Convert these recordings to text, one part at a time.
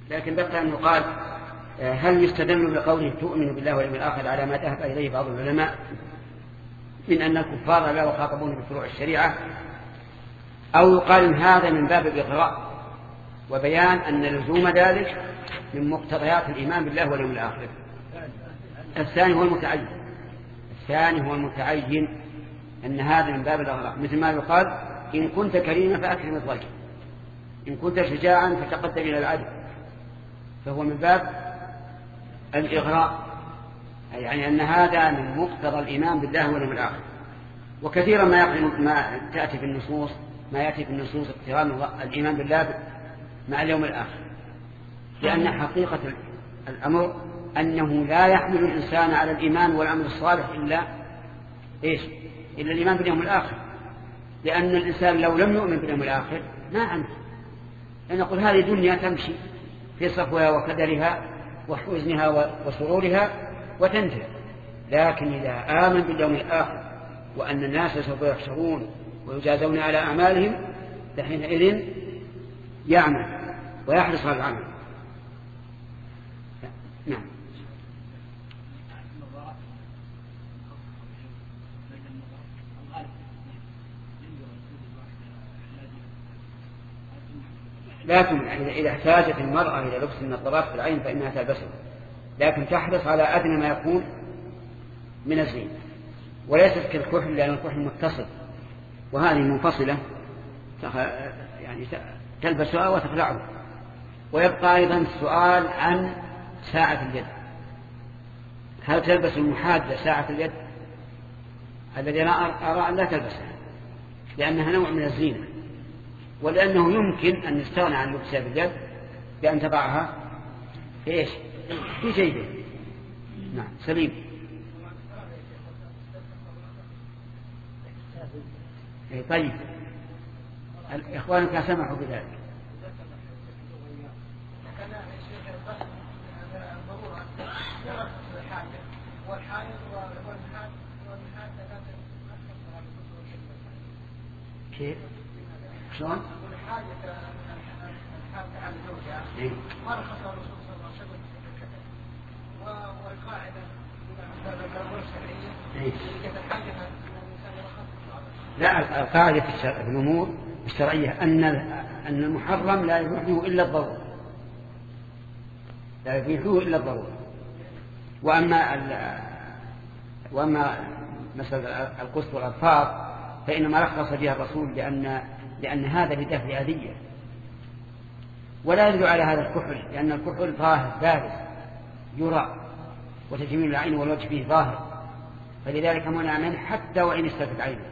لكن بقى أن يقال هل يستدل بقوله تؤمن بالله واليوم الآخر على ما ذهب إليه بعض العلماء من أن الكفار لا يخاطبون بفروع الشريعة، أو يقال هذا من باب الإغراء وبيان أن لزوم ذلك من مقتضيات الإيمان بالله واليوم الآخر. الثاني هو المتعين أن هذا من باب الإغراء، مثل ما يقال إن كنت كريما فأكرم الضيف، إن كنت شجاعا فتقدم إلى العدل، فهو من باب الإغراء، يعني أن هذا من مقتضى الإيمان بالله واليوم الآخر. وكثيرا ما يأتي في النصوص اقتران الإيمان بالله مع اليوم الآخر، لأن حقيقة الأمر أنه لا يحمل الإنسان على الإيمان والعمل الصالح إلا الإيمان باليوم الآخر، لأن الإنسان لو لم يؤمن باليوم الآخر ما عمل، نقول هذه دنيا تمشي في صفوها وكدرها وحزنها وسرورها وتنتهي، لكن إذا آمن باليوم الآخر وأن الناس سوف يحشرون ويجازون على أعمالهم فحينئذ يعمل ويحرص على العمل. نعم. لكن إذا احتاجت المرأة إلى لبس النظارات في العين فإنها تلبسه، لكن تحرص على أدنى ما يكون من الزين، وليست كالكحل، لأن الكحل متصل وهذه منفصلة يعني تلبسها وتخلعه. ويبقى أيضا السؤال عن ساعة اليد، هل تلبس المحادة ساعة اليد؟ الذي أنا أرى أن لا تلبسها لأنها نوع من الزينة، ولأنه يمكن أن يستغنى عن لبسها باليد بأن تضعها في جيبه. نعم. سليم. طيب إخوانك سمحوا بذلك. كيف؟ شلون؟ لا، القاعدة في الأمور الشرعية أن المحرم لا يبيحه إلا الضرورة، وأما مثلا القسط والأظفار فإنما رخص بها الرسول لأن هذا بدافع أذية، ولا يدل على هذا الكحل، لأن الكحل ظاهر بارز يرى، وتجميل العين والوجه فيه ظاهر، فلذلك منع منه حتى وإن استفت عينه.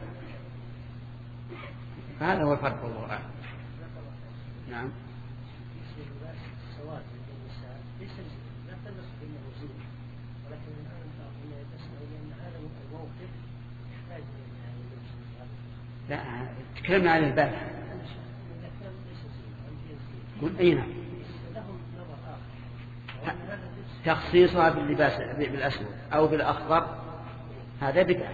فهذا هو الفرق والله أعلم. نعم. لا، تكلمنا عن البارحة. أين تخصيصها باللباس بالأسود أو بالأخضر هذا بدعة.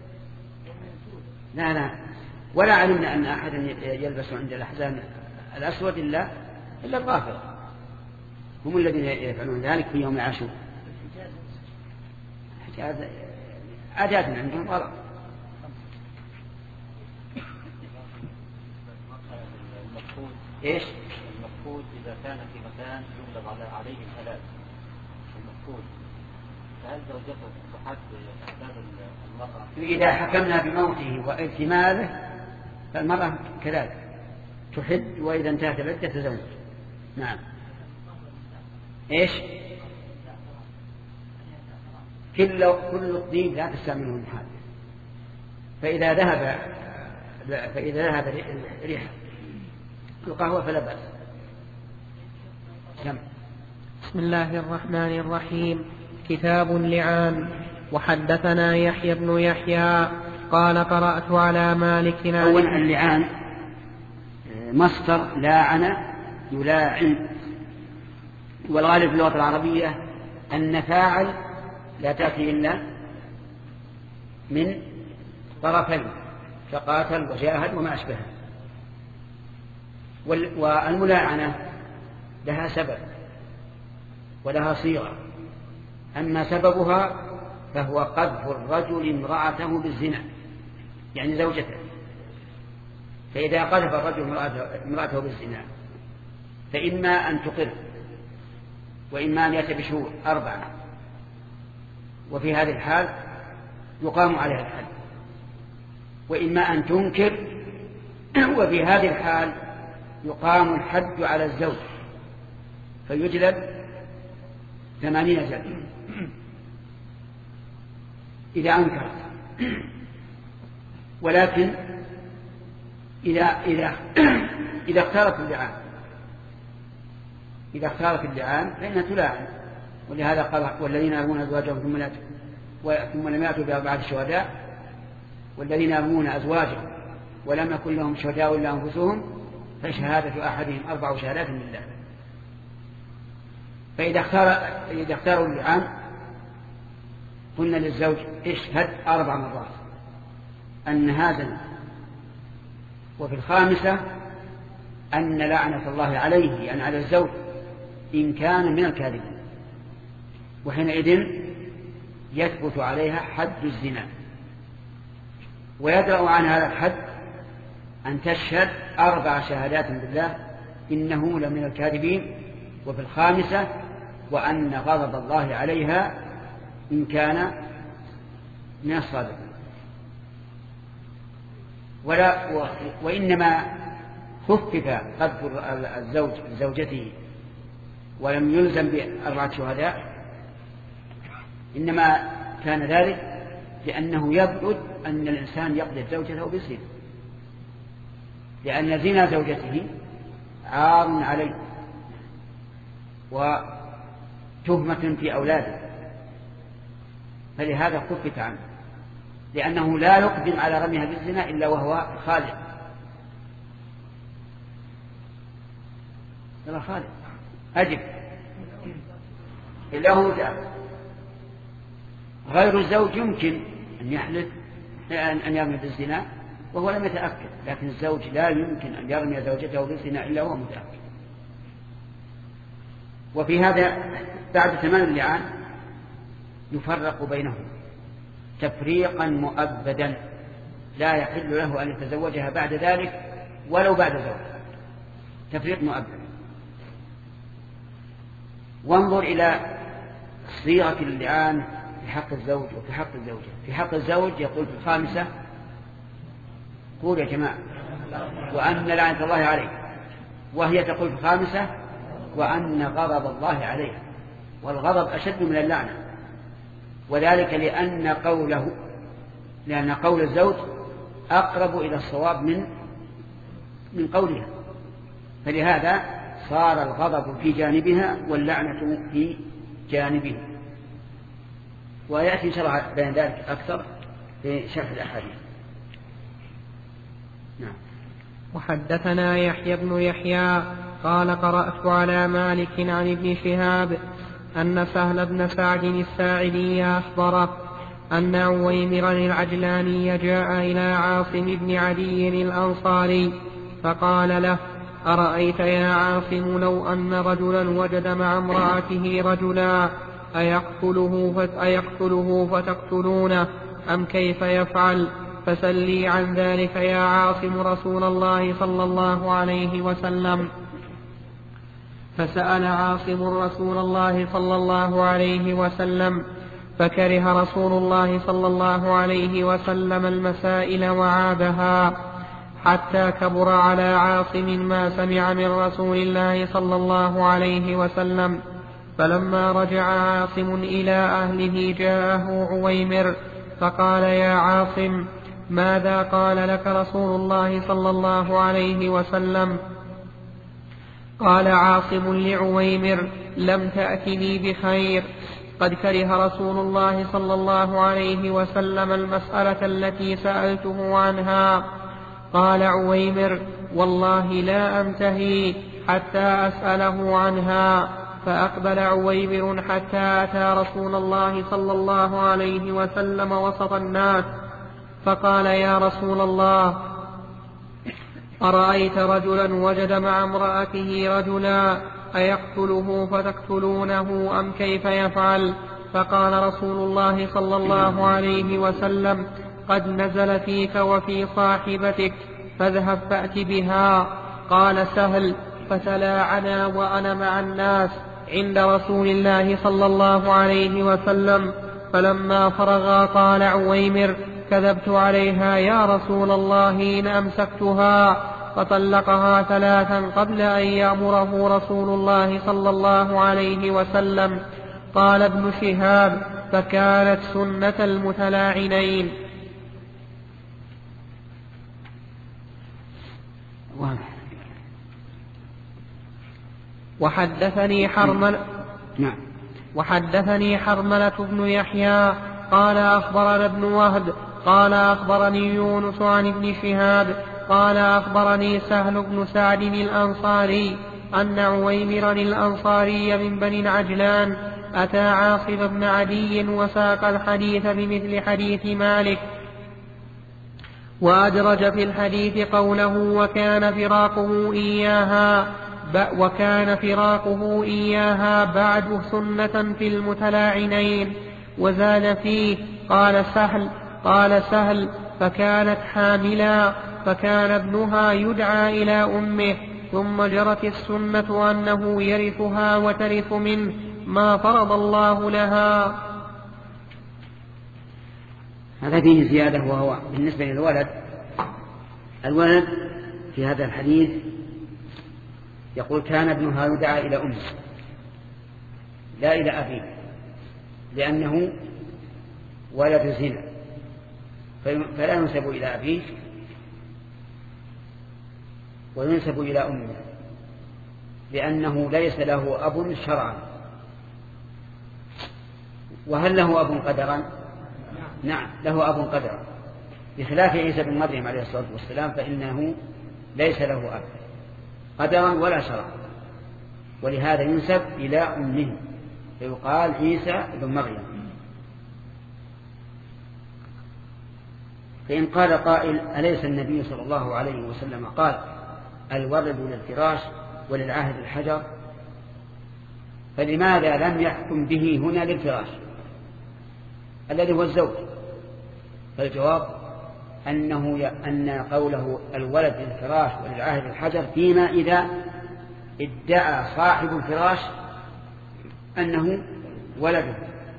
لا، ولا علمنا أن أحدا يلبس عند الأحزان الأسود إلا الرافضة، هم الذين يفعلون ذلك في يوم عاشور. عادات عندهم غلط. المفقود إذا كان في مكان يغلب عليه الهلاك المفقود، فهل زوجته تحد أحداث المرأة؟ إذا حكمنا بموته واحتماله فالمرأة كذلك تحد، وإذا انتهت العدة تزوج. نعم. كل الطيب لا تستعمله المحادث، فإذا ذهب ريح القهوة فلا بأس. بسم الله الرحمن الرحيم. كتاب اللعان. وحدثنا يحيى بن يحيى قال قرأت على مالك. أولا اللعان مصدر لاعن يلاعن، والغالب في اللغة العربية أن فاعل لا تأتي إلا من طرفين كقاتل وجاهد وما أشبهه. والملاعنة لها سبب، ولها صيغة. أما سببها فهو قذف الرجل امرأته بالزنا، يعني زوجته. فإذا قذف الرجل امرأته بالزنا فإما أن تقر وإما أن يأتي بشهور 4، وفي هذه الحال يقام عليها الحد، وإما أن تنكر، وفي هذه الحال يقام الحد على الزوج فيجلد 80 جلدة إذا أنكرت. ولكن إذا اختارت اللعان فإنها تلاعن. ولهذا قال: والذين يرمون أزواجهم ثم لم يأتوا بأربعة شهداء، والذين يرمون أزواجهم ولم يكن لهم شهداء إلا أنفسهم فشهادة أحدهم 4 شهادات بالله. فإذا اختاروا اللعان قلنا للزوج: اشهد 4 مرات أن هذا، وفي الخامسة أن لعنة الله عليه، أن على الزوج إن كان من الكاذبين، وحينئذ يثبت عليها حد الزنا. ويدرأ عن هذا الحد أن تشهد 4 شهادات بالله إنه لمن الكاذبين، وفي الخامسة وأن غضب الله عليها إن كان من الصادقين. وإنما خفف قذف الزوج لزوجته ولم يلزم ب4 شهداء، إنما كان ذلك لأنه يبعد أن الإنسان يقذف زوجته بالزنا، لأن زنا زوجته عار عليه وتهمة في أولاده، فلهذا خفف عنه، لأنه لا يقدم على رميها بالزنا إلا وهو خالد. يلا خالد أجب إلا هو متأكد. غير الزوج يمكن أن يحلف أن يرمي بالزنا وهو لم يتأكد، لكن الزوج لا يمكن أن يرمي زوجته بالزنا إلا وهو متأكد. وفي هذا بعد تمام اللعان يفرق بينهم تفريقا مؤبدا، لا يحل له أن يتزوجها بعد ذلك ولو بعد زوج، تفريق مؤبد. وانظر إلى صيغة اللعان في حق الزوج وفي حق الزوجة. في حق الزوج يقول في الخامسة: قول يا جماعة: وأن لعنة الله عليه، وهي تقول في الخامسة: وأن غضب الله عليه. والغضب أشد من اللعنة، وذلك لأن قول الزوج أقرب إلى الصواب من قولها، فلهذا صار الغضب في جانبها واللعنة في جانبه. ويأتي شرح بين ذلك أكثر في شرح الأحاديث. نعم. وحدثنا يحيى بن يحيى قال: قرأت على مالك عن ابن شهاب أن سهل بن سعد الساعدي أخبره أن عويمرا العجلاني جاء إلى عاصم بن عدي الأنصاري فقال له: أرأيت يا عاصم لو أن رجلا وجد مع امرأته رجلا أيقتله فتقتلونه أم كيف يفعل؟ فسلي عن ذلك يا عاصم رسول الله صلى الله عليه وسلم. فسأل عاصم رسول الله صلى الله عليه وسلم، فكره رسول الله صلى الله عليه وسلم المسائل وعابها، حتى كبر على عاصم ما سمع من رسول الله صلى الله عليه وسلم. فلما رجع عاصم إلى أهله جاءه عويمر فقال: يا عاصم، ماذا قال لك رسول الله صلى الله عليه وسلم؟ قال عاصم لعويمر: لم تأتني بخير، قد كره رسول الله صلى الله عليه وسلم المسألة التي سألته عنها. قال عويمر: والله لا أنتهي حتى أسأله عنها. فأقبل عويمر حتى أتى رسول الله صلى الله عليه وسلم وسط الناس، فقال: يا رسول الله، أرأيت رجلا وجد مع امرأته رجلا أيقتله فتقتلونه أم كيف يفعل؟ فقال رسول الله صلى الله عليه وسلم: قد نزل فيك وفي صاحبتك، فاذهب فأت بها. قال سهل: فتلاعنا وأنا مع الناس عند رسول الله صلى الله عليه وسلم، فلما فرغا قال عويمر: كذبت عليها يا رسول الله إن أمسكتها. فطلقها 3 قبل أن يأمره رسول الله صلى الله عليه وسلم. قال ابن شهاب: فكانت سنة المتلاعنين. وحدثني حرملة بن يحيى قال أخبرنا ابن وهب قال أخبرني يونس عن ابن شهاب قال أخبرني سهل بن سعد الأنصاري أن عويمرا الأنصاري من بني عجلان أتى عاصم بن عدي وساق الحديث بمثل حديث مالك، وأدرج في الحديث قوله: وكان فراقه إياها بعد سنة في المتلاعنين. وزاد فيه: قال سهل: فكانت حاملا، فكان ابنها يدعى إلى أمه، ثم جرت السنة أنه يرثها وترث منه ما فرض الله لها. هذا فيه زيادة، وهو بالنسبة للولد. الولد في هذا الحديث يقول: كان ابنها يدعى إلى أمه لا إلى أبيه، لأنه ولد زنا، فلا ينسب إلى أبيه وينسب إلى أمه، لأنه ليس له أب شرعا. وهل له أب قدرا؟ نعم، له أب قدرا، بخلاف عيسى بن مريم عليه الصلاة والسلام، فإنه ليس له أب قدرا ولا شرعا، ولهذا ينسب إلى أمه، فيقال عيسى بن مريم. فإن قال قائل: أليس النبي صلى الله عليه وسلم قال: الولد للفراش وللعاهد الحجر؟ فلماذا لم يحكم به هنا للفراش الذي هو الزوج؟ فالجواب أن قوله الولد للفراش وللعاهد الحجر فيما إذا ادعى صاحب الفراش أنه ولده،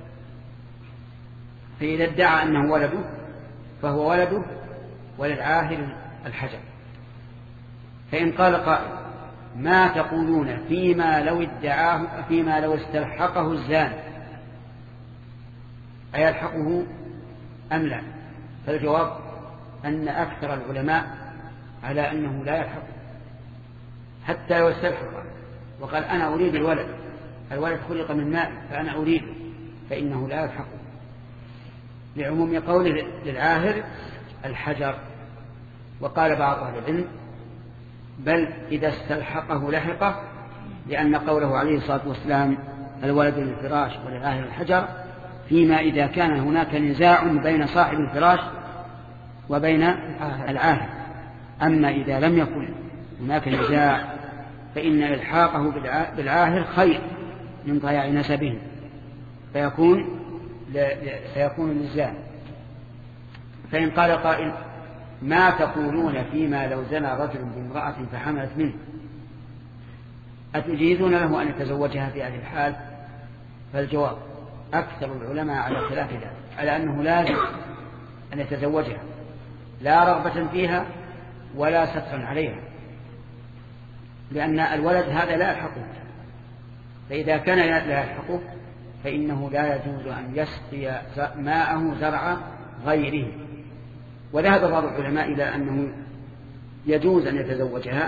فإذا ادعى أنه ولده فهو ولده وللعاهد الحجر. فإن قال قائل: ما تقولون فيما لو استلحقه الزان، أيلحقه أم لا؟ فالجواب أن أكثر العلماء على أنه لا يلحقه حتى لو استلحقه، وقال: أنا أريد الولد خلق من ماء فأنا أريده، فإنه لا يلحقه، لعموم قوله للعاهر الحجر. وقال بعض أهل العلم: بل إذا استلحقه لحقه، لأن قوله عليه الصلاة والسلام الولد للفراش وللعاهر الحجر فيما إذا كان هناك نزاع بين صاحب الفراش وبين العاهر. أما إذا لم يكن هناك نزاع فإن إلحاقه بالعاهر خير من ضياع نسبه، فيكون النزاع. فإن قال قائل: ما تقولون فيما لو زنى رجل بامرأة فحملت منه، أتجيزون له أن يتزوجها في هذه الحال؟ فالجواب: أكثر العلماء على خلاف ذلك، على أنه لازم أن يتزوجها، لا رغبة فيها ولا سترا عليها، لأن الولد هذا لا يلحقه، فإذا كان لا يلحقه فإنه لا يجوز أن يسقي ماءه زرع غيره. وذهب بعض العلماء إلى أنه يجوز أن يتزوجها،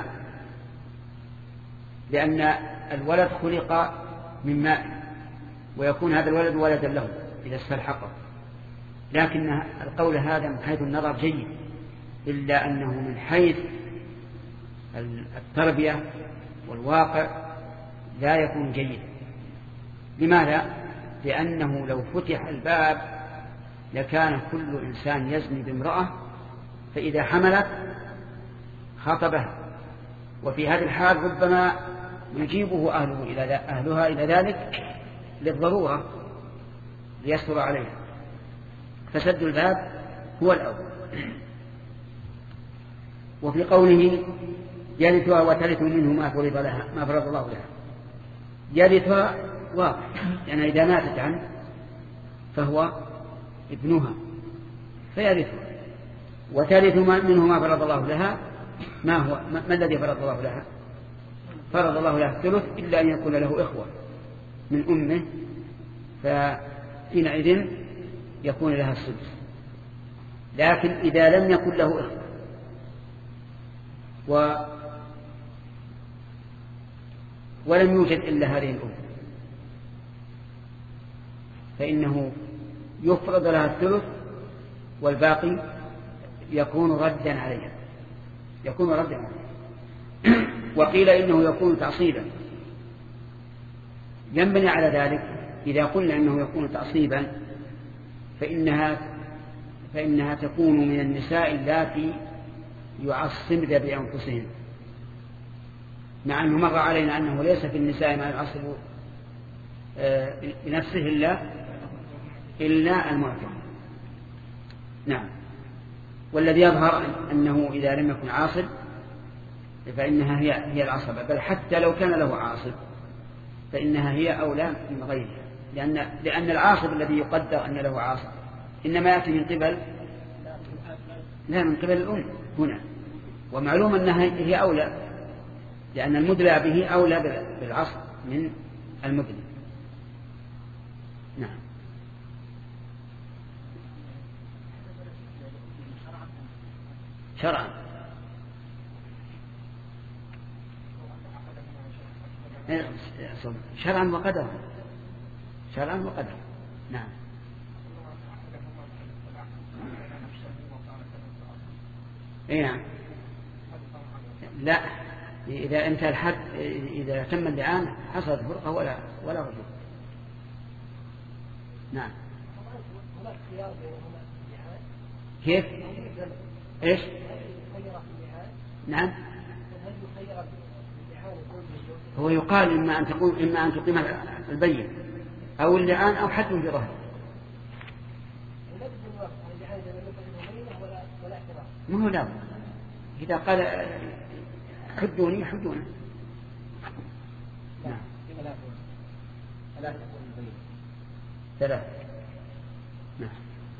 لأن الولد خلق من ماء، ويكون هذا الولد ولدا له إذا استلحقه. لكن القول هذا من حيث النظر جيد، إلا أنه من حيث التربية والواقع لا يكون جيد. لماذا؟ لأنه لو فتح الباب لكان كل إنسان يزني بامرأة، فإذا حملت خطبها، وفي هذه الحال ربما يجيبه أهلها إلى ذلك للضرورة ليسر عليها، فسد الباب هو الأول. وفي قوله يرثها وترث منه ما فرض الله لها، يرثها واضح، يعني إذا ماتت عنه فهو ابنها فيرثها، وترث منه ما فرض الله لها. ما الذي فرض الله لها؟ فرض الله لها الثلث إلا أن يكون له إخوة من أمه، فحينئذ يكون لها السدس. لكن إذا لم يكن له إخوة ولم يوجد إلا هذه الأم فإنه يفرض لها الثلث والباقي يكون ردا عليها. وقيل إنه يكون تعصيبا. ينبني على ذلك إذا قلنا إنه يكون تعصيبا فإنها تكون من النساء اللاتي يعصبن بأنفسهن، مع أنه مر علينا أنه ليس في النساء ما يعصب بنفسه إلا المعتق. نعم. والذي يظهر أنه إذا لم يكن عاصب فإنها هي العصبة، بل حتى لو كان له عاصب فإنها هي أولى من غيرها، لأن العاصب الذي يقدر أن له عاصب إنما يأتي من قبل الأم هنا، ومعلوم أنها هي أولى، لأن المدلى به أولى بالعصب من المدلى. نعم. شرعا وقدرا. نعم. نعم. لا، إذا انتهى الحد، إذا تم اللعان حصلت فرقة ولا رجوع. نعم. كيف؟ إيش؟ نعم. هو يقال إما أن تقيم البين أو اللعان أو حد بظهر. ما هو لا، إذا قال حدوني. نعم. ثلاث. نعم.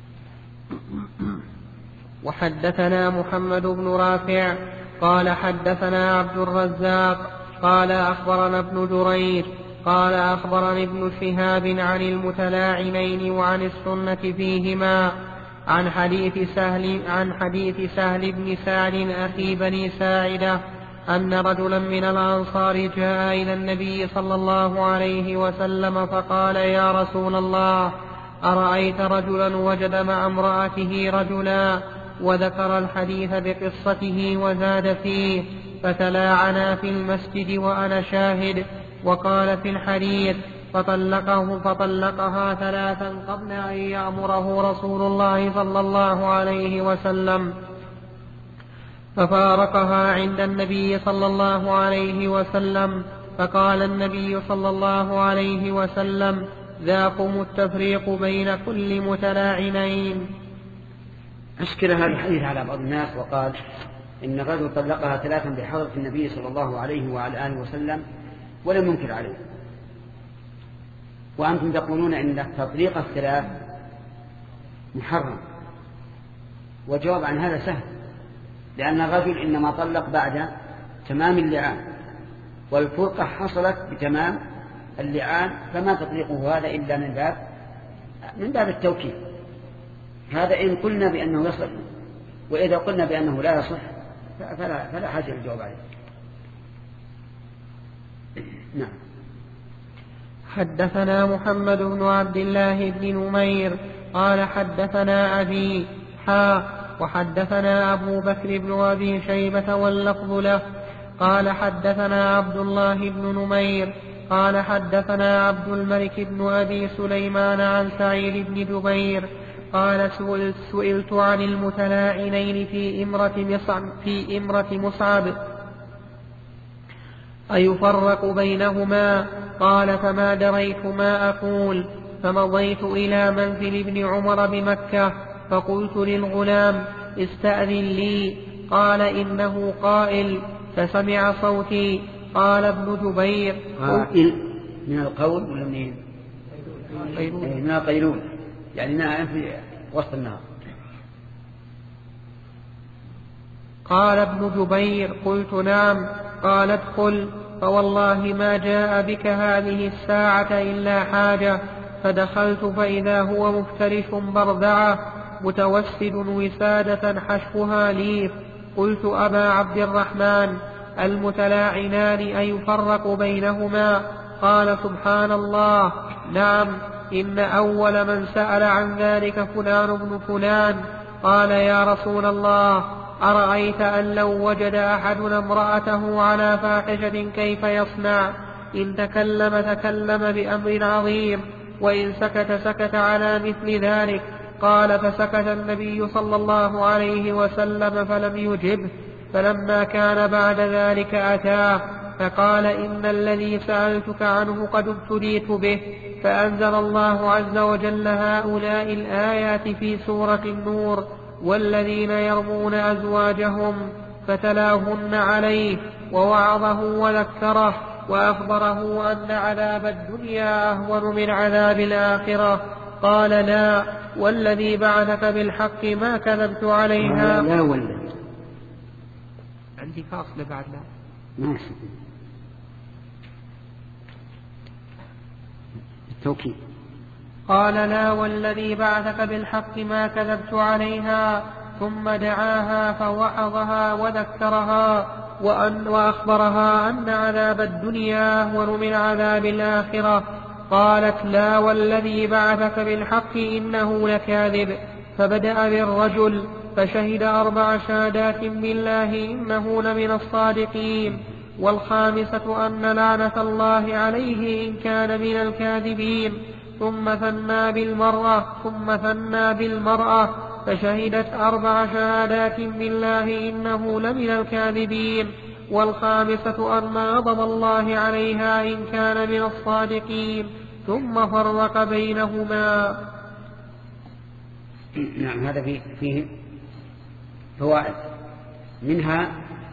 وحدثنا محمد بن رافع قال حدثنا عبد الرزاق قال أخبرنا ابن جريج قال أخبرني ابن شهاب عن المتلاعنين وعن السنة فيهما عن حديث سهل بن سعد أخي بني ساعدة أن رجلا من الأنصار جاء إلى النبي صلى الله عليه وسلم فقال يا رسول الله أرأيت رجلا وجد مع امرأته رجلا، وذكر الحديث بقصته وزاد فيه فتلاعنا في المسجد وأنا شاهد، وقال في الحديث فطلقها ثلاثا قبل أن يأمره رسول الله صلى الله عليه وسلم، ففارقها عند النبي صلى الله عليه وسلم، فقال النبي صلى الله عليه وسلم ذاكم التفريق بين كل متلاعنين. أشكل هذا الحديث على بعض الناس وقال إن الرجل طلقها ثلاثا بحضرة النبي صلى الله عليه وعلى آله وسلم ولم ينكر عليه، وأنتم تقولون إن تطليق الثلاث محرم. والجواب عن هذا سهل، لأن الرجل إنما طلق بعد تمام اللعان، والفرقة حصلت بتمام اللعان، فما تطليقه هذا إلا من باب التوكيد. هذا إن قلنا بأنه يصح، وإذا قلنا بأنه لا يصح فلا حاجة للجواب عليه. نعم. حدثنا محمد بن عبد الله بن نمير قال حدثنا أبي وحدثنا أبو بكر بن أبي شيبة واللفظ له قال حدثنا عبد الله بن نمير قال حدثنا عبد الملك بن أبي سليمان عن سعيد بن جبير قال سئلت عن المتلاعنين في إمرة مصعب أيفرق بينهما؟ قال فما دريت ما أقول، فمضيت إلى منزل ابن عمر بمكة فقلت للغلام استأذن لي، قال إنه قائل، فسمع صوتي. قال ابن جبير قائل من القول ولا منين؟ من القيلول، يعني نائم في وسط النهار. قال ابن جبير قلت نعم. قال ادخل، فوالله ما جاء بك هذه الساعة إلا حاجة. فدخلت فإذا هو مفترش برذعة متوسد وسادة حشفها ليف. قلت أبا عبد الرحمن المتلاعنان أيفرق بينهما؟ قال سبحان الله، نعم، إن أول من سأل عن ذلك فلان بن فلان. قال يا رسول الله، أرأيت أن لو وجد أحدنا امرأته على فاحشة كيف يصنع؟ إن تكلم بأمر عظيم، وإن سكت على مثل ذلك. قال فسكت النبي صلى الله عليه وسلم فلم يجبه. فلما كان بعد ذلك أتاه فقال إن الذي سألتك عنه قد ابتليت به. فأنزل الله عز وجل هؤلاء الآيات في سورة النور: والذين يرمون أزواجهم، فتلاهن عليه ووعظه وذكره وأخبره أن عذاب الدنيا أهون من عذاب الآخرة. قال لا والذي بعثك بالحق ما كذبت عليها. لا والذي عندي فاصلة بعد لا ماشي التوكيد. قال لا والذي بعثك بالحق ما كذبت عليها. ثم دعاها فوعظها وذكرها وأخبرها أن عذاب الدنيا أهون من عذاب الآخرة. قالت لا والذي بعثك بالحق إنه لكاذب. فبدأ بالرجل فشهد 4 شهادات بالله إنه لمن الصادقين، والخامسة أن لعنة الله عليه إن كان من الكاذبين. ثم ثنى بالمرأة فشهدت 4 شهادات بالله إنه لمن الكاذبين، والخامسة أن غضب الله عليها إن كان من الصادقين. ثم فرق بينهما. نعم، هذا فيه فوائد، منها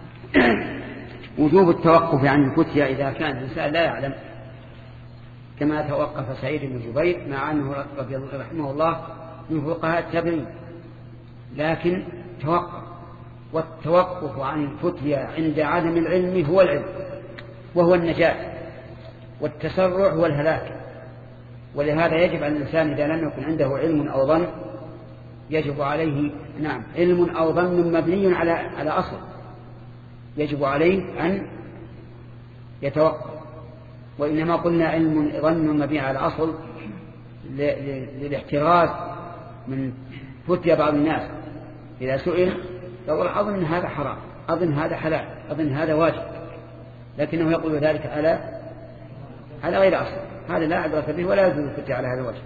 وجوب التوقف عن الفتيا إذا كان الإنسان لا يعلم، كما توقف سعيد بن جبير مع أنه رضي الله رحمه الله من فقهاء التابعين، لكن توقف. والتوقف عن الفتيا عند عدم العلم هو العلم، وهو النجاة، والتسرع هو الهلاك. ولهذا يجب على الإنسان إذا لم يكن عنده علم أو ظن، يجب عليه علم أو ظن مبني على أصل، يجب عليه أن يتوقف. وإنما قلنا علم ظن مبني على أصل للاحتراز من فتيا بعض الناس. إذا سئل يقول أظن هذا حرام، أظن هذا حلال، أظن هذا واجب، لكنه يقول ذلك على غير أصل. هذا لا عبرة به ولا يجوز الفتيا على هذا الوجه.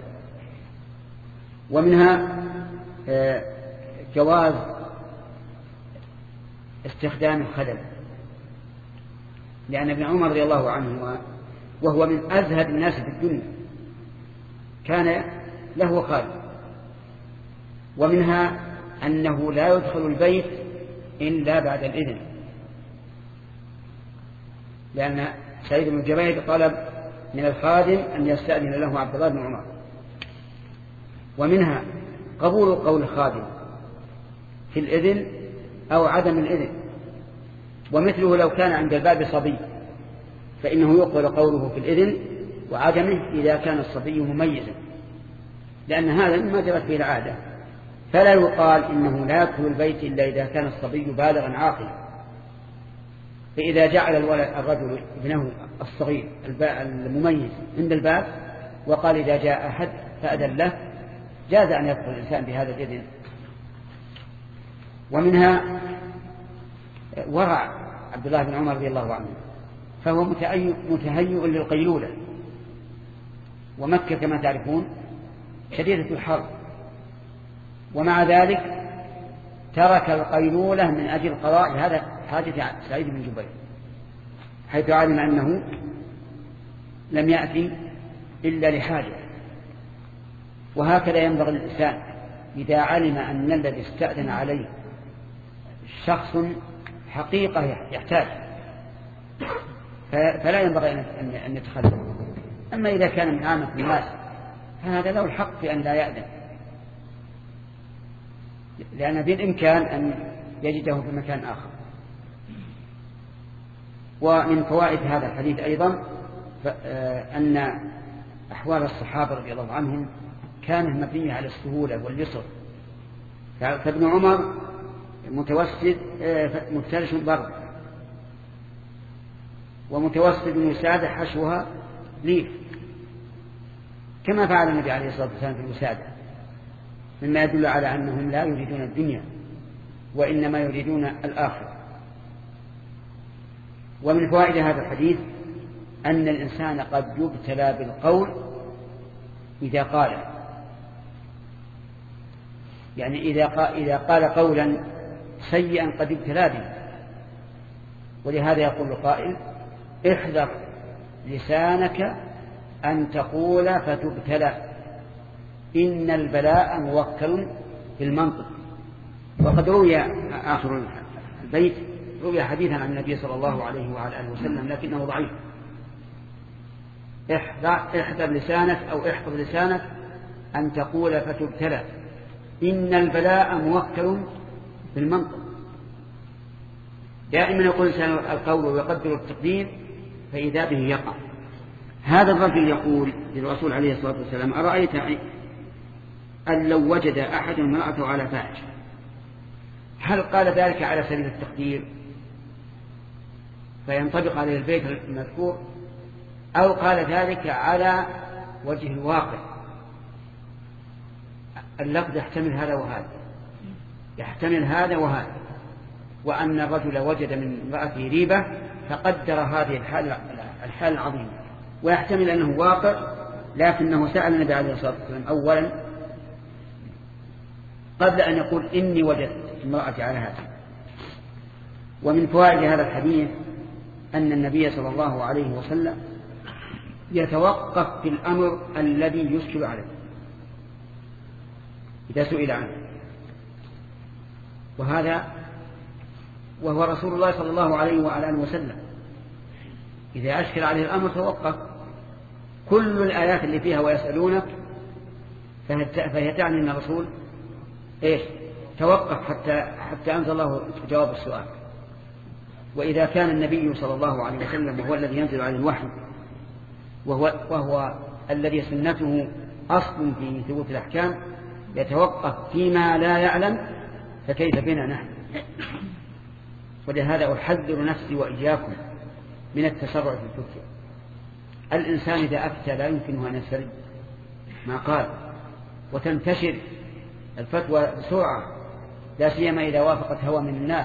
ومنها جواز استخدام الخدم، لأن ابن عمر رضي الله عنه وهو من أزهد الناس في الدنيا كان له خادم. ومنها أنه لا يدخل البيت إلا بعد الإذن، لأن سعيد بن جبير طلب من الخادم أن يستأذن له عبد الله بن عمر. ومنها قبول قول الخادم في الإذن أو عدم الإذن، ومثله لو كان عند الباب صبي فإنه يقبل قوله في الإذن وعدمه إذا كان الصبي مميزا، لأن هذا مما جرت به العادة. فلا يقال إنه لا يدخل البيت إلا إذا كان الصبي بالغا عاقلا. فإذا جعل الرجل ابنه الصغير المميز عند الباب وقال إذا جاء أحد فأذن له، جاز أن يدخل الإنسان بهذا الإذن. ومنها ورع عبد الله بن عمر رضي الله عنه، فهو متهيئ للقيلولة، ومكة كما تعرفون شديدة الحر، ومع ذلك ترك القيلولة من أجل قضاء هذا حاجة سعيد بن جبير، حيث علم أنه لم يأتي إلا لحاجة. وهكذا ينبغي للإنسان إذا علم أن الذي استأذن عليه شخص حقيقة يحتاج فلا ينبغي أن يتخلف. أما إذا كان من عامة الناس فهذا له الحق في أن لا يأذن، لأن بالإمكان أن يجده في مكان آخر. ومن فوائد هذا الحديث أيضا أن أحوال الصحابة رضي الله عنهم كانت مبنية على السهولة واليسر. فابن عمر مفترش البر، ومتوسد الوسادة حشوها ليف، كما فعل النبي عليه الصلاة والسلام في الوسادة، مما يدل على أنهم لا يريدون الدنيا وإنما يريدون الآخرة. ومن فوائد هذا الحديث أن الإنسان قد يبتلى بالقول إذا قال، يعني إذا قال قولا سيئا قد ابتلى به. ولهذا يقول القائل: احذر لسانك أن تقول فتبتلى، إن البلاء موكل بالمنطق. وقد روي آخر البيت روي حديثا عن النبي صلى الله عليه وعلى آله وسلم لكنه ضعيف: احذر لسانك أو احفظ لسانك أن تقول فتبتلى، إن البلاء موكل بالمنطق. دائما يقول الإنسان القول ويقدر التقدير فإذا به يقع. هذا الرجل يقول للرسول عليه الصلاة والسلام: أرأيت أن لو وجد أحد امرأته على فاحشة، هل قال ذلك على سبيل التقدير فينطبق عليه البيت المذكور، أو قال ذلك على وجه الواقع؟ اللفظ يحتمل هذا وهذا، يحتمل هذا وهذا، وأن الرجل وجد من امرأته ريبة فقدر هذه الحال العظيمة، ويحتمل أنه واقع، لكنه سأل النبي عليه الصلاة والسلام أولا قبل أن يقول إني وجدت امرأتي على هذا. ومن فوائد هذا الحديث أن النبي صلى الله عليه وسلم يتوقف في الأمر الذي يشكل عليه إذا سئل عنه، وهو رسول الله صلى الله عليه وعلى آله وسلم. إذا أشكل عليه الأمر توقف. كل الآيات اللي فيها ويسألونك فهي تعني أن الرسول توقف حتى أنزل الله جواب السؤال. وإذا كان النبي صلى الله عليه وسلم هو الذي ينزل عليه الوحي وهو الذي سنته أصل في ثبوت الأحكام يتوقف فيما لا يعلم، فكيف بنا نحن؟ ولهذا أحذر نفسي وإياكم من التسرع في الفتوى. الإنسان إذا أفتى لا يمكنه أن يسرد ما قال، وتنتشر الفتوى بسرعة، لا سيما إذا وافقت هوى من الناس،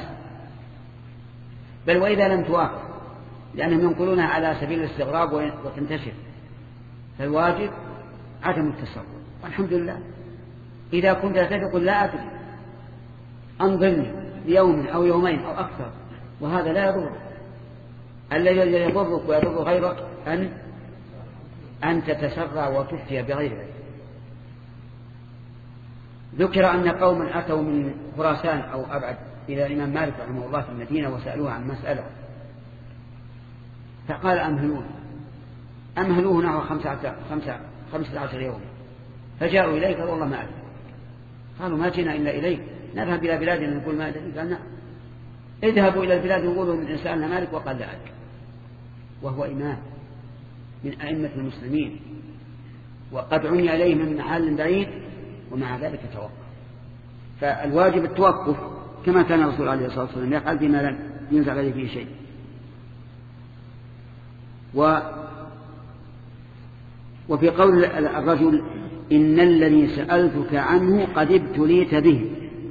بل وإذا لم توافق، لأنهم ينقلونها على سبيل الاستغراب وتنتشر. فالواجب عدم التسرع. والحمد لله إذا كنت تقول لا أدري أنظرني ليوم أو يومين أو أكثر، وهذا لا يضر. الذي يضرك ويضر غيرك أن تتسرع وتفتي بغير علم. ذكر أن قوما أتوا من خراسان أو أبعد إلى الإمام مالك رحمه الله في المدينة وسألوه عن مسألة، فقال أمهلوه نحو 15 يوم، فجاءوا إليه قالوا والله ما أدري. قالوا ما جئنا إلا إليك، نذهب إلى بلادنا نقول ما أدري. قال نعم، اذهبوا إلى البلاد وقولوا من سألنا مالك وقال لا أدري، وهو إمام من أئمة المسلمين وقد عني عليه من محل بعيد، ومع ذلك توقف. فالواجب التوقف كما كان الرسول عليه الصلاة والسلام يفعل بما لم ينزل عليه فيه شيء. وفي قول الرجل إن الذي سألتك عنه قد ابتليت به،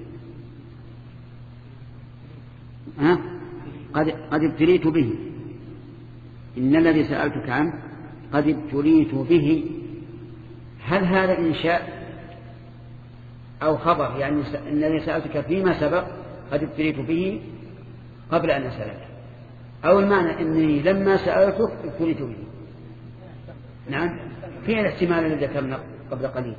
قد ابتليت به، إن الذي سألتك عنه قد ابتليت به، هل هذا إنشاء أو خبر؟ يعني إن الذي سألتك فيما سبق قد ابتليت به قبل أن أسألك، أو المعنى أني لما سألتك ابتليت به. نعم، فيها الاحتمال الذي ذكرنا قبل قليل.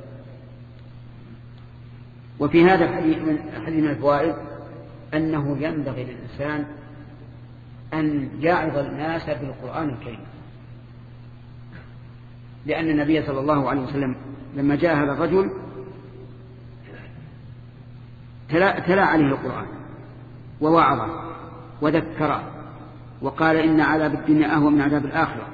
وفي هذا الحديث من الفوائد أنه ينبغي للإنسان أن يعظ الناس بالقرآن الكريم، لأن النبي صلى الله عليه وسلم لما جاء هذا الرجل تلا عليه القرآن ووعظه وذكره وقال إن عذاب الدنيا أهون من عذاب الآخرة.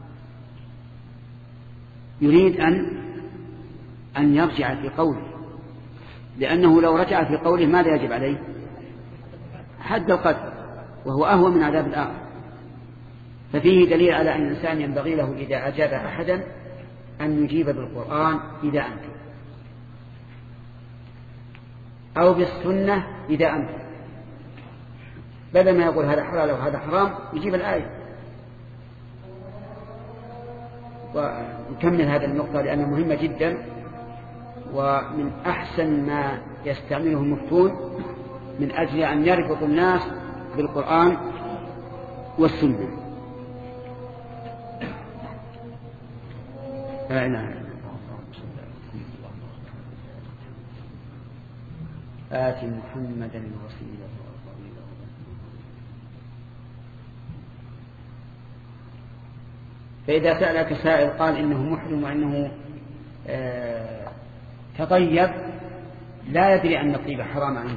يريد أن يرجع في قوله، لأنه لو رجع في قوله ماذا يجب عليه؟ حد القتل، وهو أهون من عذاب الآخرة. ففيه دليل على أن الإنسان ينبغي له إذا أجاب أحدا أن يجيب بالقرآن إذا أمكن، أو بالسنة إذا أمكن، بدل ما يقول هذا حلال وهذا حرام يجيب الآية. ونكمل هذه النقطة لأنها مهمة جدا، ومن أحسن ما يستعمله المفتون من أجل أن يربط الناس بالقرآن والسنة. آت محمدا الوسيلة. فإذا سألك سائل قال إنه محرم وإنه تطيب لا يدري أن الطيب حرام عنه،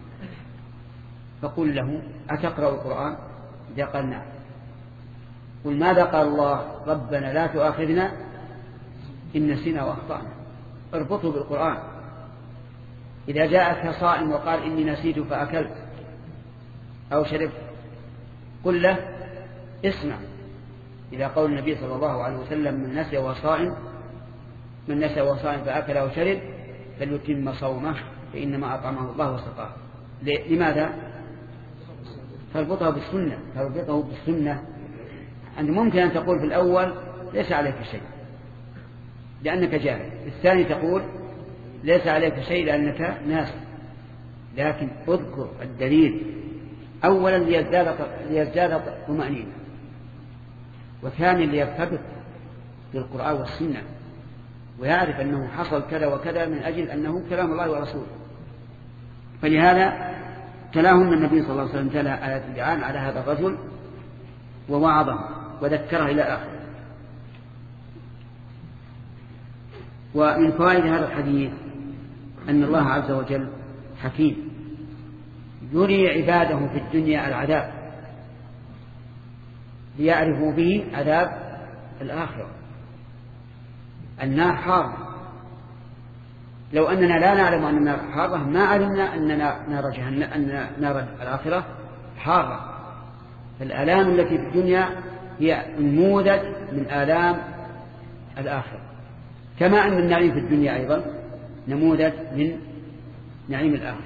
فقل له أتقرأ القرآن؟ إذا قال نعم قل ماذا قال الله؟ ربنا لا تؤاخذنا إن نسينا وأخطأنا. اربطه بالقرآن. إذا جاءك صائم وقال إني نسيت فأكلت أو شربت قل له اسمع إلى قول النبي صلى الله عليه وسلم من نسي وهو صائم فأكل أو شرب فليتم صومه فإنما أطعمه الله وسقاه. لماذا؟ تربطه بالسنة. أنت ممكن أن تقول في الأول ليس عليك شيء لأنك جاهل، الثاني تقول ليس عليك شيء لأنك ناس، لكن اذكر الدليل أولا ليزداد طمأنينة، وثانيا ليرتبط بالقرآن والسنة ويعرف أنه حصل كذا وكذا من أجل أنه كلام الله ورسوله. فلهذا تلاهم النبي صلى الله عليه وسلم تلا آيات اللعان على هذا الرجل ووعظه وذكره إلى آخره. ومن فوائد هذا الحديث أن الله عز وجل حكيم يري عباده في الدنيا العذاب ليعرفوا به عذاب الآخرة. النار حارة، لو أننا لا نعلم أن النار حارة ما علمنا أن نار الآخرة حارة. فالآلام التي في الدنيا هي نموذج من آلام الآخرة، كما أن النعيم في الدنيا أيضا نموذج من نعيم الآخرة.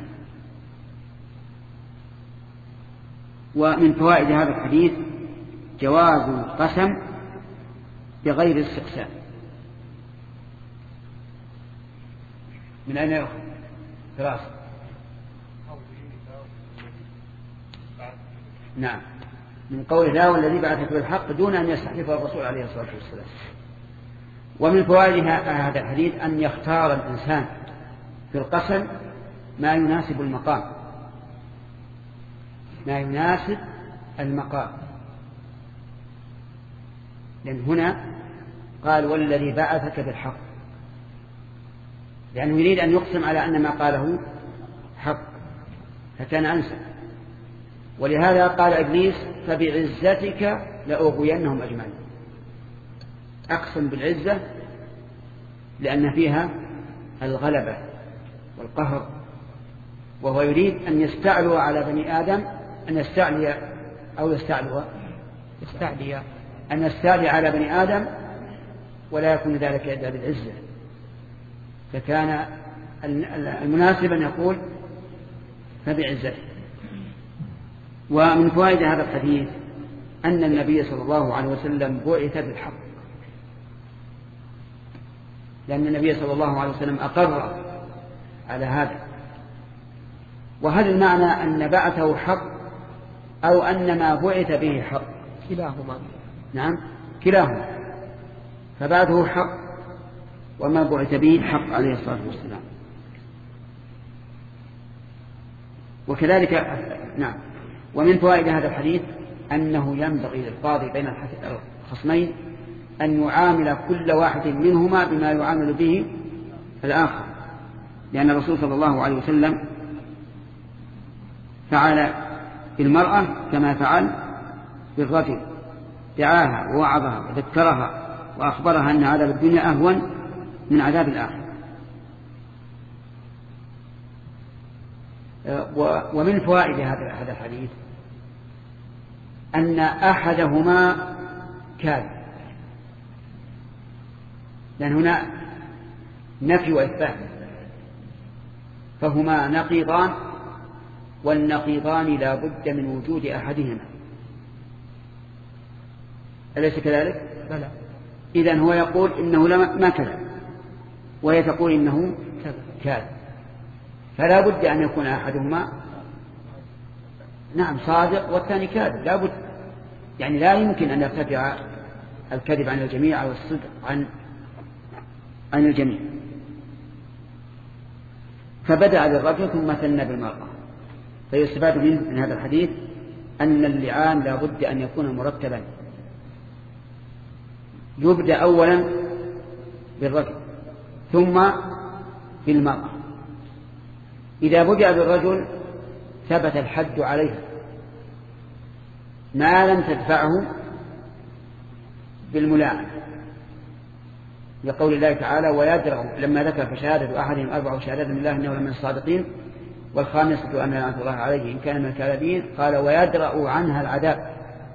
ومن فوائد هذا الحديث جواز القسم بغير استقسام. من أين يأخذ؟ دراسة. نعم، من قول لا والذي بعثك بالحق دون أن يستحلفه الرسول عليه الصلاة والسلام. ومن فوائد هذا الحديث أن يختار الإنسان في القسم ما يناسب المقام، لأن هنا قال والذي بعثك بالحق، لأنه يريد أن يقسم على أن ما قاله حق فكان أنسى. ولهذا قال إبليس فبعزتك لأغوينهم أجمعين. أقسم بالعزة لأن فيها الغلبة والقهر، وهو يريد أن يستعلو على بني آدم، أن يستعلي على بني آدم ولا يكون ذلك إلا بالعزة. فكان المناسب أن يقول فبعزته. ومن فوائد هذا الحديث أن النبي صلى الله عليه وسلم بعث بالحق، لأن النبي صلى الله عليه وسلم أقر على هذا. وهل المعنى أن بعثه حق أو أن ما بعث به حق. كلاهما. نعم كلاهما، فبعثه حق وما بعث به حق عليه الصلاة والسلام. وكذلك نعم. ومن فوائد هذا الحديث أنه ينبغي للقاضي بين الخصمين أن يعامل كل واحد منهما بما يعامل به الآخر، لأن الرسول صلى الله عليه وسلم فعل بالمرأة كما فعل بالرجل، دعاها ووعظها وذكرها وأخبرها أن عذاب الدنيا أهون من عذاب الآخرة. ومن فوائد هذا الحديث أن أحدهما كاذب، لأن هنا نفي وإثبات، فهما نقيضان، والنقيضان لا بد من وجود أحدهما، أليس كذلك؟ بلى. إذن هو يقول إنه ما كذب، وهي تقول إنه كاذب، فلا بد أن يكون أحدهما نعم صادق والثاني كاذب، لا بد، يعني لا يمكن أن يرتفع الكذب عن الجميع أو الصدق عن الجميع. فبدأ بالرجل ثم ثنى بالمرأة. فيستفاد من هذا الحديث أن اللعان لا بد أن يكون مرتبا، يبدأ أولا بالرجل ثم بالمرأة. إذا بدأ بالرجل ثبت الحد عليها ما لم تدفعه بالملاعنة، لقول الله تعالى ويدرأ لما ذكر فشهادة أحدهم 4 شهادات بالله إنه لمن الصادقين والخامسة أن لعنة الله عليه إن كان من الكاذبين، قال ويدرأ عنها العذاب.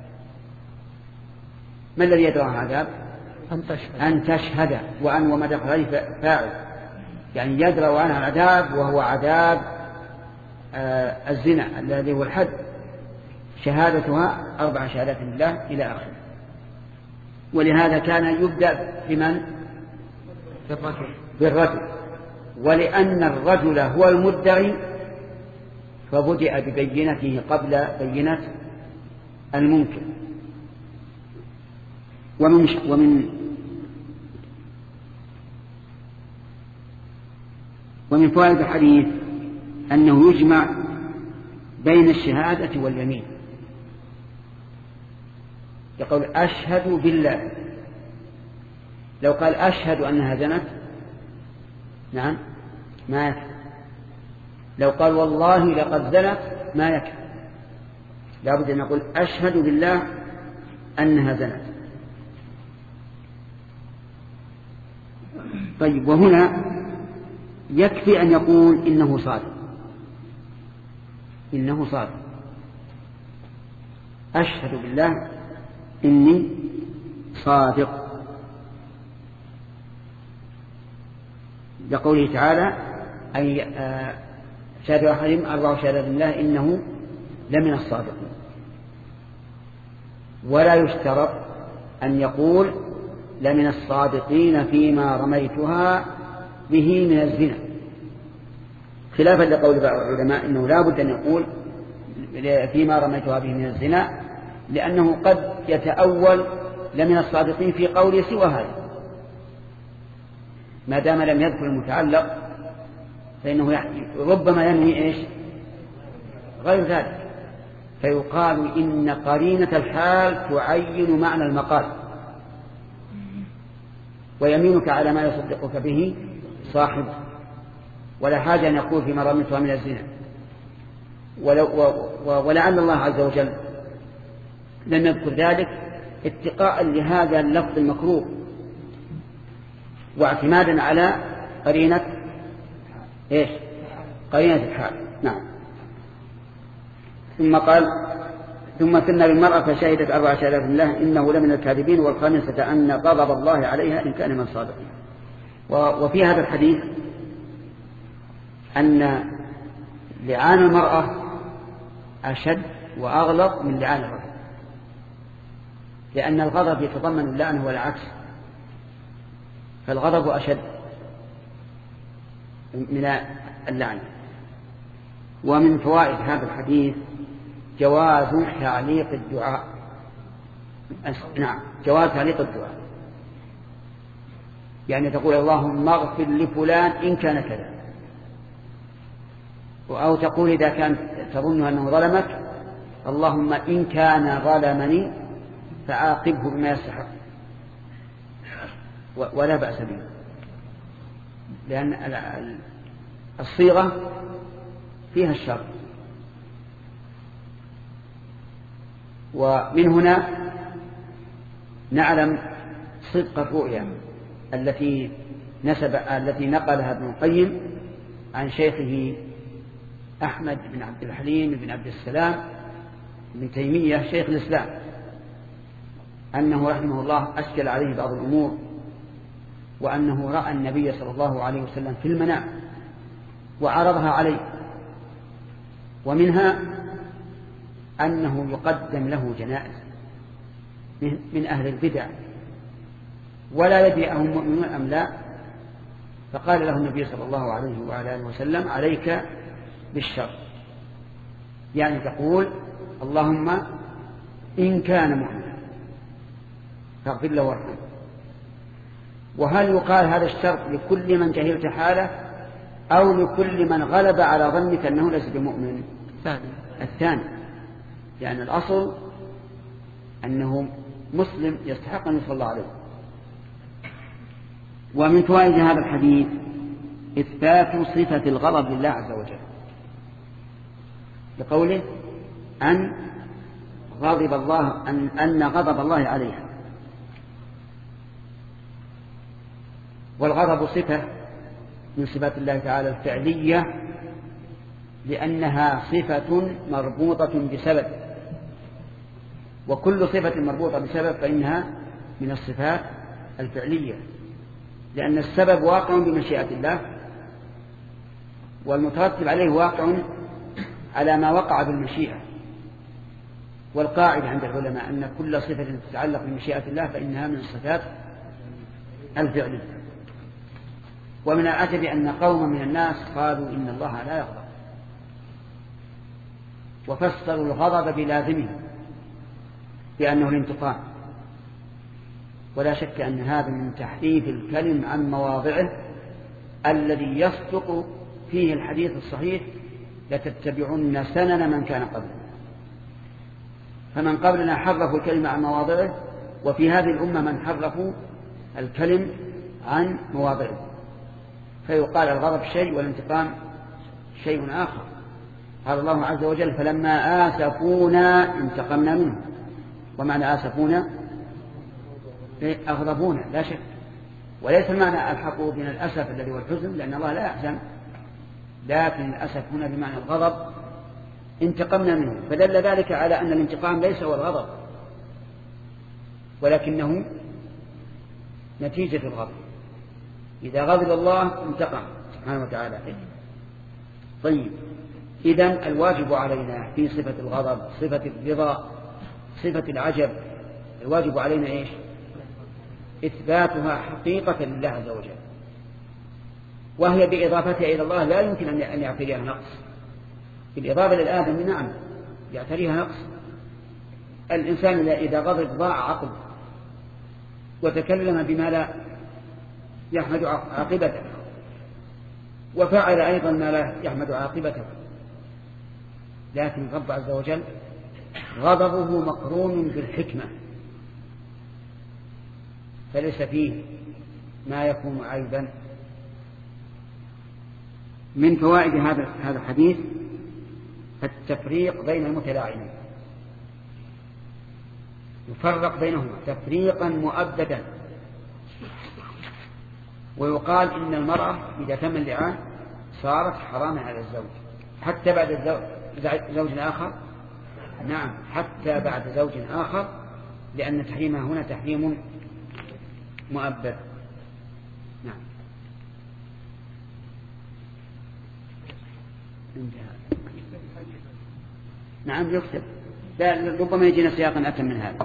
ما الذي يدرأ عنها العذاب؟ أن تشهد، وأن ومدخل عليه فاعل، يعني يدرأ عنها العذاب وهو عذاب الزنا الذي هو الحد، شهادتها 4 شهادات بالله إلى آخره. ولهذا كان يبدأ بمن؟ بالرجل، ولأن الرجل هو المدعي فبدأ ببينته قبل بينة المنكر. ومن فوائد الحديث أنه يجمع بين الشهادة واليمين، يقول أشهد بالله، لو قال أشهد أنها زنت نعم ما يكفي، لو قال والله لقد زنت ما يكفي، لا بد أن نقول أشهد بالله أنها زنت. طيب، وهنا يكفي أن يقول إنه صادق، إنه صادق، أشهد بالله إني صادق، لقوله تعالى أي شهد أحدهم 4 شهادات بالله إنه لمن الصادقين. ولا يشترط أن يقول لمن الصادقين فيما رميتها به من الزنا، خلافا لقول بعض العلماء إنه لا بد أن يقول فيما رميتها به من الزنا، لأنه قد يتأول لمن الصادقين في قول سوى هذا، ما دام لم يذكر المتعلق فإنه ربما ينوي إيش غير ذلك، فيقال إن قرينة الحال تعين معنى المقال، ويمينك على ما يصدقك به صاحب، ولا حاجة أن يقول فيما رميتها من الزنا. ولعل الله عز وجل لم يذكر ذلك اتقاء لهذا اللفظ المكروه واعتمادا على قرينة إيش؟ قرينة الحال. نعم. ثم قال ثم ثنى بالمرأة فشهدت 4 شهادات بالله إنه لمن الكاذبين والخامسة أن غضب الله عليها إن كان من الصادقين. وفي هذا الحديث أن لعان المرأة أشد وأغلظ من لعان الرجل، لأن الغضب يتضمن اللعنة والعكس، فالغضب أشد من اللعنة. ومن فوائد هذا الحديث جواز تعليق الدعاء. نعم، جواز تعليق الدعاء، يعني تقول اللهم اغفر لفلان إن كان كذا، أو تقول إذا كان تظن أنه ظلمك اللهم إن كان ظلمني فعاقبه بما يستحق، ولا بأس به، لأن الصيغة فيها الشر. ومن هنا نعلم صدق الرؤيا التي نقلها ابن القيم عن شيخه أحمد بن عبد الحليم بن عبد السلام بن تيمية شيخ الإسلام، أنه رحمه الله أشكل عليه بعض الأمور، وأنه رأى النبي صلى الله عليه وسلم في المنام وعرضها عليه، ومنها أنه يقدم له جنائز من أهل البدع ولا يدري أهم مؤمنون أم لا، فقال له النبي صلى الله عليه وعلى آله وسلم عليك بالشر، يعني تقول اللهم إن كان مؤمنا فاغفر له وارحمه. وهل يقال هذا الشرط لكل من جهلت حاله أو لكل من غلب على ظنك أنه ليس بمؤمن؟ الثاني، يعني الأصل أنه مسلم يستحق أن يصلى الله عليه. ومن فوائد هذا الحديث إثبات صفة الغضب لله عز وجل، لقوله أن غضب الله أن غضب الله عليها. والغضب صفة من صفات الله تعالى الفعلية، لأنها صفة مربوطة بسبب، وكل صفة مربوطة بسبب فإنها من الصفات الفعلية، لأن السبب واقع بمشيئة الله، والمترتب عليه واقع على ما وقع بالمشيئة. والقاعدة عند العلماء أن كل صفة تتعلق بمشيئة الله فإنها من الصفات الفعلية. ومن العجب أن قوما من الناس قالوا إن الله لا يغضب، وفسروا الغضب بلازمه بأنه الانتقام. ولا شك أن هذا من تحريف الكلم عن مواضعه الذي يصدق فيه الحديث الصحيح لتتبعن سنن من كان قبلنا. فمن قبلنا حرفوا الكلمة عن مواضعه، وفي هذه الأمة من حرفوا الكلم عن مواضعه، فيقال الغضب شيء والانتقام شيء آخر. قال الله عز وجل فلما آسفونا انتقمنا منه، ومعنى آسفونا أغضبونا لا شك، وليس المعنى الحقوا بنا الأسف الذي هو الحزن، لأن الله لا يحزن، لكن الأسف هنا بمعنى الغضب انتقمنا منه. فدل ذلك على أن الانتقام ليس هو الغضب، ولكنه نتيجة الغضب. إذا غضب الله انتقم سبحانه وتعالى. طيب، إذن الواجب علينا في صفة الغضب، صفة الرضا، صفة العجب، الواجب علينا إيش؟ إثباتها حقيقة لله عز وجل، وهي بإضافتها إلى الله لا يمكن أن يعتريها نقص. بالإضافة للآدم نعم يعتريها نقص. الإنسان إذا غضب ضاع عقل وتكلم بما لا يحمد عاقبته، وفعل أيضا ما لا يحمد عاقبته. لكن الرب عز وجل غضبه مقرون بالحكمة، فليس فيه ما يكون عيبا. من فوائد هذا الحديث التفريق بين المتلاعنين، يفرق بينهما تفريقا مؤبدا. ويقال إن المرأة إذا تم اللعان صارت حراما على الزوج حتى بعد زوج آخر. نعم، حتى بعد زوج آخر، لأن تحريمها هنا تحريم مؤبد. نعم. نعم يكتب، ربما يجينا سياقا أتم من هذا.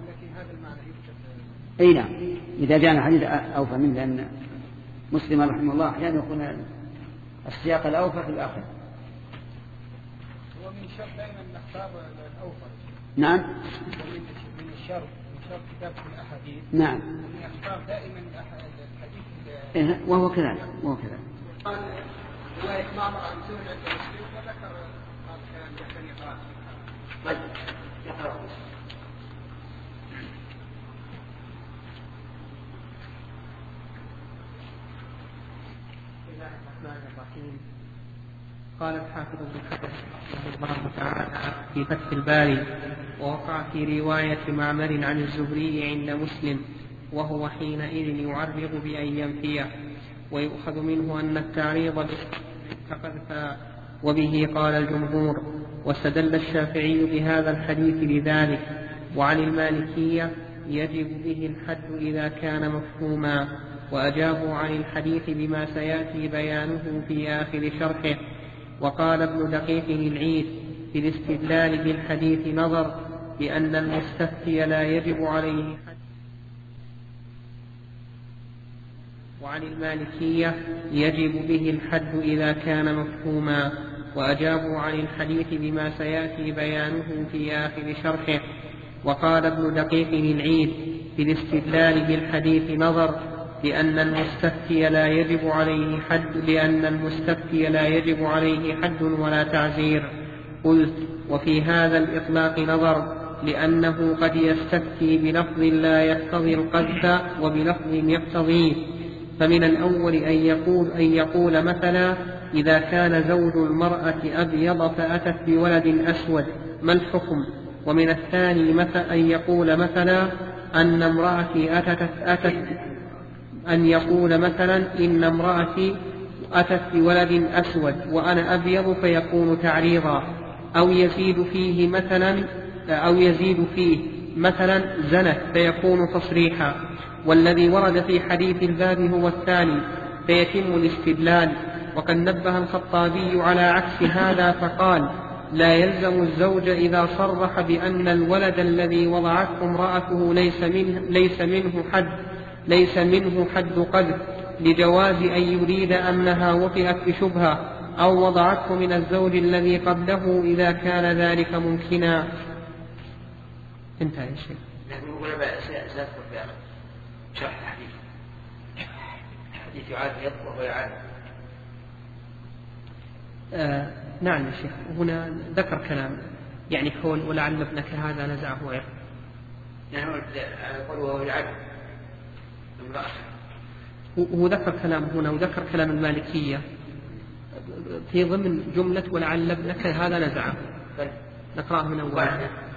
أي نعم، إذا جاءنا حديث أوفى منه، لأن مسلم رحمه الله أحيانا يكون السياق الأوفى في الآخر. الشرط دائما نختار الأوفر. نعم. من الشرط كتابة الأحاديث. نعم. نختار دائما الحديث. وهو كذلك. قال رواية معمر عن سهل عند مسلم وذكر هذا الكلام يحتمل قال. طيب يقرأ. بسم الله الرحمن الرحيم. قال الحافظ ابن حجر رحمه الله تعالى في فتح الباري: ووقع في رواية معمر عن الزهري عند مسلم، وهو حينئذ يعرض بأن ينفيه، ويؤخذ منه أن التعريض كقذفا، وبه قال الجمهور. واستدل الشافعي بهذا الحديث لذلك. وعن المالكية يجب به الحد إذا كان مفهوما، وأجابوا عن الحديث بما سيأتي بيانه في آخر شرحه. وقال ابن دقيق العيد في الاستدلال بالحديث نظر، لأن المستفتي لا يجب عليه حد. وعن المالكية يجب به الحد إذا كان مفهوما، وأجابوا عن الحديث بما سيأتي بيانه في آخر شرحه. وقال ابن دقيق العيد في الاستدلال بالحديث نظر، لأن المستفتي لا يجب عليه حد ولا تعزير. قلت: وفي هذا الإطلاق نظر، لأنه قد يستفتي بلفظ لا يقتضي القذف وبلفظ يقتضيه. فمن الأول أن يقول مثلا: إذا كان زوج المرأة أبيض فأتت بولد أسود ما الحكم؟ ومن الثاني أن يقول مثلا: إن امرأتي أتت بولد أسود وأنا أبيض، فيكون تعريضا. أو يزيد فيه مثلا زنت، فيكون تصريحا. والذي ورد في حديث الباب هو الثاني، فيتم الاستدلال. وقد نبه الخطابي على عكس هذا فقال: لا يلزم الزوج إذا صرح بأن الولد الذي وضعته امرأته ليس منه حد قذف، لجواز أن يريد أنها وطئت بشبهة أو وضعته من الزوج الذي قبله إذا كان ذلك ممكنا. انتهى يا شيخ. سأذكر شرح الحديث. الحديث يعاد وهو يعاد. نعم يا شيخ. هنا ذكر كلام يعني حول ولعل ابنك هذا نزعه غير. نحن نقول وهو يعاد. هو ذكر كلام هنا وذكر كلام المالكية في ضمن جملة ولعل ابنك هذا نزعه. نقرأه من أول.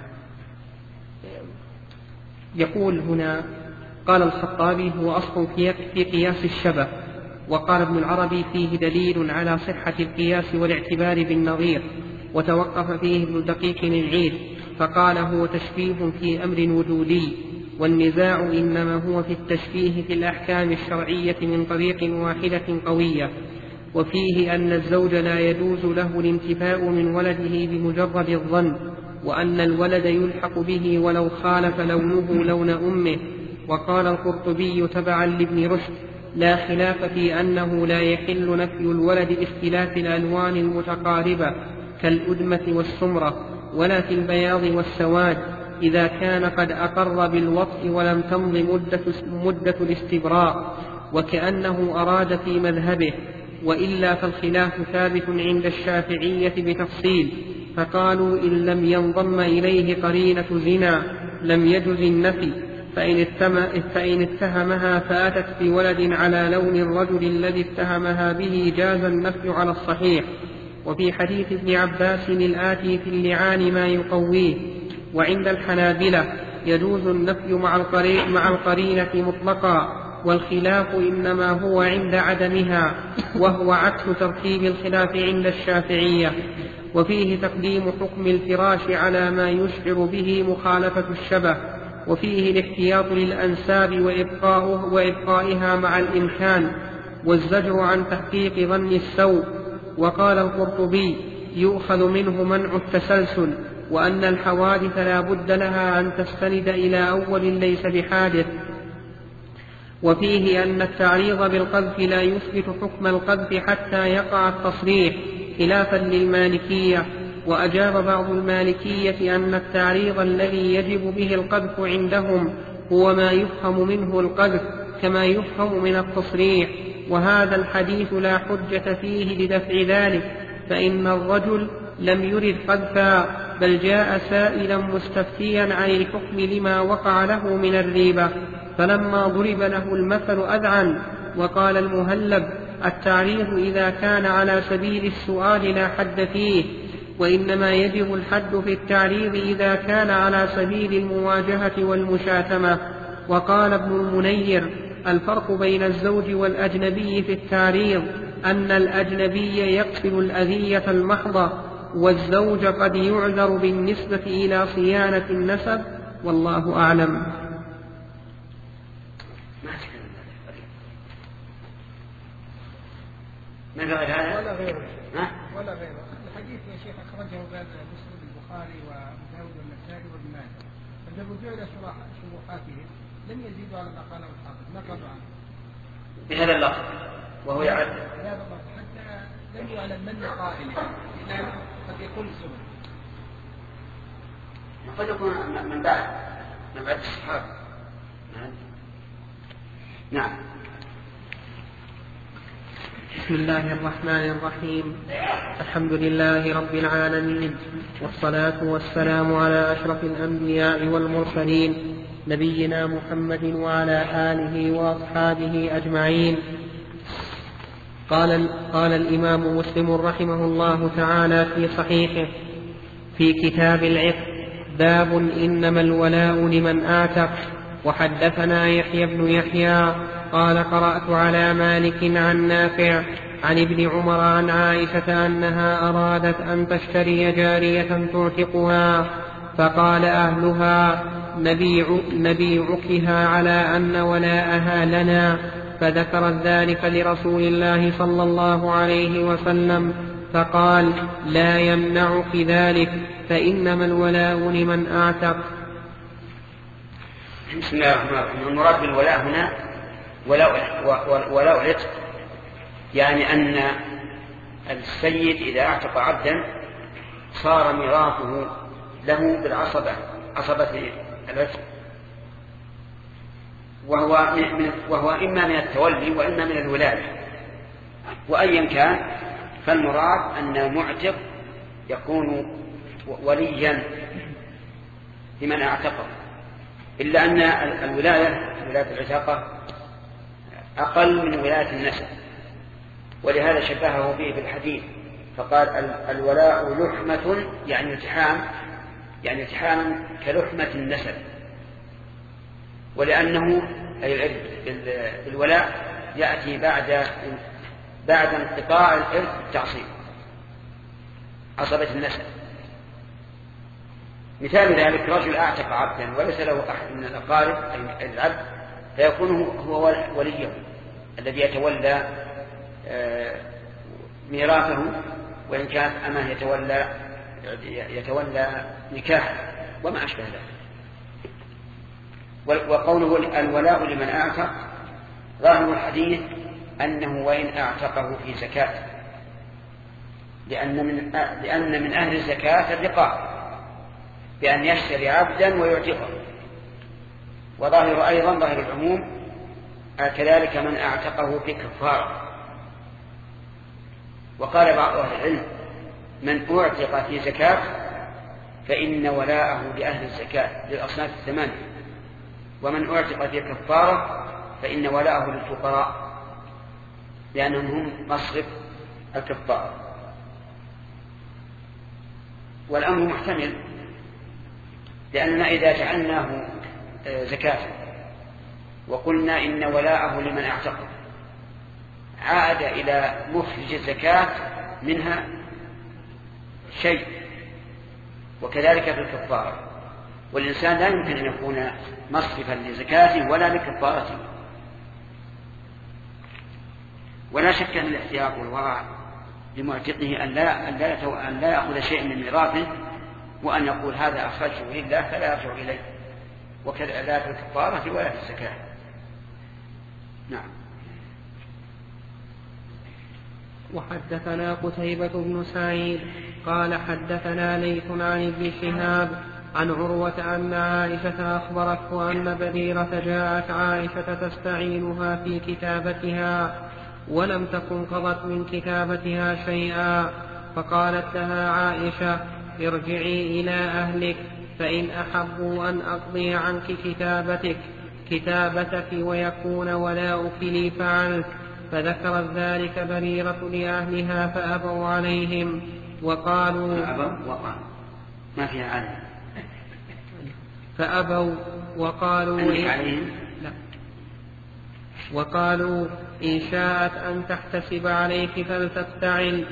يقول هنا: قال الخطابي: هو أصل في قياس الشبه. وقال ابن العربي: فيه دليل على صحة القياس والاعتبار بالنظير. وتوقف فيه ابن دقيق العيد فقال: هو تشبيه في أمر وجودي، والنزاع إنما هو في التشبيه في الأحكام الشرعية من طريق واحدة قوية. وفيه أن الزوج لا يجوز له الانتفاء من ولده بمجرد الظن، وأن الولد يلحق به ولو خالف لونه لون أمه. وقال القرطبي تبعا لابن رشد: لا خلاف في أنه لا يحل نفي الولد باختلاف الألوان المتقاربة كالأدمة والسمرة، ولا في البياض والسواد، إذا كان قد أقر بالوطء ولم تمض مدة الاستبراء، وكأنه أراد في مذهبه. وإلا فالخلاف ثابت عند الشافعية بتفصيل، فقالوا: إن لم ينضم إليه قرينة زنا لم يجز النفي، فإن اتهمها فأتت بولد على لون الرجل الذي اتهمها به جاز النفي على الصحيح. وفي حديث ابن عباس الآتي في اللعان ما يقويه. وعند الحنابلة يجوز النفي مع القرينة مطلقا، والخلاف إنما هو عند عدمها، وهو عكس ترتيب الخلاف عند الشافعية. وفيه تقديم حكم الفراش على ما يشعر به مخالفة الشبه، وفيه الاحتياط للأنساب وإبقائها مع الإمكان، والزجر عن تحقيق ظن السوء. وقال القرطبي: يؤخذ منه منع التسلسل، وأن الحوادث لا بد لها أن تستند إلى أول ليس بحادث. وفيه أن التعريض بالقذف لا يثبت حكم القذف حتى يقع التصريح، خلافا للمالكية، وأجاب بعض المالكية أن التعريض الذي يجب به القذف عندهم هو ما يفهم منه القذف كما يفهم من التصريح، وهذا الحديث لا حجة فيه لدفع ذلك، فإن الرجل لم يرد قذفا بل جاء سائلا مستفتيا عن الحكم لما وقع له من الريبة، فلما ضرب له المثل أذعن. وقال المهلب: التعريض إذا كان على سبيل السؤال لا حد فيه، وإنما يجب الحد في التعريض إذا كان على سبيل المواجهة والمشاتمة. وقال ابن المنير: الفرق بين الزوج والأجنبي في التعريض أن الأجنبي يقصد الأذية المحضة، والزوج قد يعذر بالنسبة إلى صيانة النسب، والله أعلم. ما في غير هذا؟ ولا غيره. ولا غيره. الحديث يا شيخ أخرجه بين مسلم البخاري وأبو داود والنسائي وابن ماجه، فإذا رجعوا إلى شروحاتهم لم يزيدوا على ما قاله الحافظ، نقلوا عنه بهذا اللفظ وهو يعد بهذا اللفظ حتى لم يعلم من قائله، لأن قد يكون سبب، قد يكون من بعد الصحابة. نعم. بسم الله الرحمن الرحيم. الحمد لله رب العالمين، والصلاة والسلام على أشرف الأنبياء والمرسلين، نبينا محمد وعلى آله وأصحابه أجمعين. قال الإمام مسلم رحمه الله تعالى في صحيحه في كتاب العتق: باب إنما الولاء لمن أعتق. وحدثنا يحيى بن يحيى قال: قرأت على مالك عن نافع عن ابن عمر عن عائشة أنها أرادت أن تشتري جارية تعتقها، فقال أهلها: نبيعكها على أن ولاءها لنا، فذكرت ذلك لرسول الله صلى الله عليه وسلم، فقال: لا يمنعك ذلك، فإنما الولاء لمن أعتق. بسم الله الرحمن الرحيم. المراد بالولاء هنا ولاء العتق، يعني أن السيد إذا اعتق عبدا صار ميراثه له بالعصبة، عصبة العتق، وهو إما من التولي وإما من الولادة، وأيا كان فالمراد أن المعتق يكون وليا لمن اعتقه، إلا أن ولاية العتاقة أقل من ولاية النسب، ولهذا شبهه به بالحديث فقال: الولاء لحمة، يعني التحام كلحمة النسب، ولأنه الولاء يأتي بعد انقطاع الإرث التعصيب، عصبة النسب. مثال ذلك: رجل أعتق عبدا وليس له أحد من الأقارب العبد، فيكون هو وليه الذي يتولى ميراثه، وإن كانت أمه يتولى نكاحه وما أشبه ذلك. وقوله الولاء لمن أعتق، ظاهر الحديث أنه وإن أعتقه في زكاة، لأن من أهل الزكاة الرقاق بأن يشتري عبدا ويعتقه، وظاهر أيضا ظاهر العموم كذلك من أعتقه في كفارة. وقال بعض أهل العلم: من أعتق في زكاة فإن ولاءه لأهل الزكاة للأصناف الثمانية، ومن أعتق في كفارة فإن ولاءه للفقراء لأنهم هم مصرف الكفارة. والأمر محتمل، لأننا إذا جعلناه زكاة وقلنا إن ولاءه لمن اعتقه، عاد إلى مخرج الزكاة منها شيء، وكذلك في الكفارة. والإنسان لا يمكن أن يكون مصرفا لزكاته ولا لكفارته. ولا شك أن الاحتياط والورع لمعتقه أن لا يأخذ شيء من ميراثه وأن يقول هذا أخرجه لله فلا يرجع إليه، وكذا لا في الكفارة ولا في الزكاة. نعم. وحدثنا قتيبة بن سعيد قال حدثنا ليث عن ابن شهاب عن عروة أن عائشة أخبرته أن بريرة جاءت عائشة تستعينها في كتابتها ولم تكن قضت من كتابتها شيئا، فقالت لها عائشة: ارجعي إلى أهلك فإن أحبوا أن أقضي عنك كتابتك ويكون ولاؤك لي فعلت. فذكرت ذلك بريرة لأهلها فأبوا عليهم وقالوا ما فيها عالم فأبوا وقالوا إن شاءت أن تحتسب عليك فلتفتعل،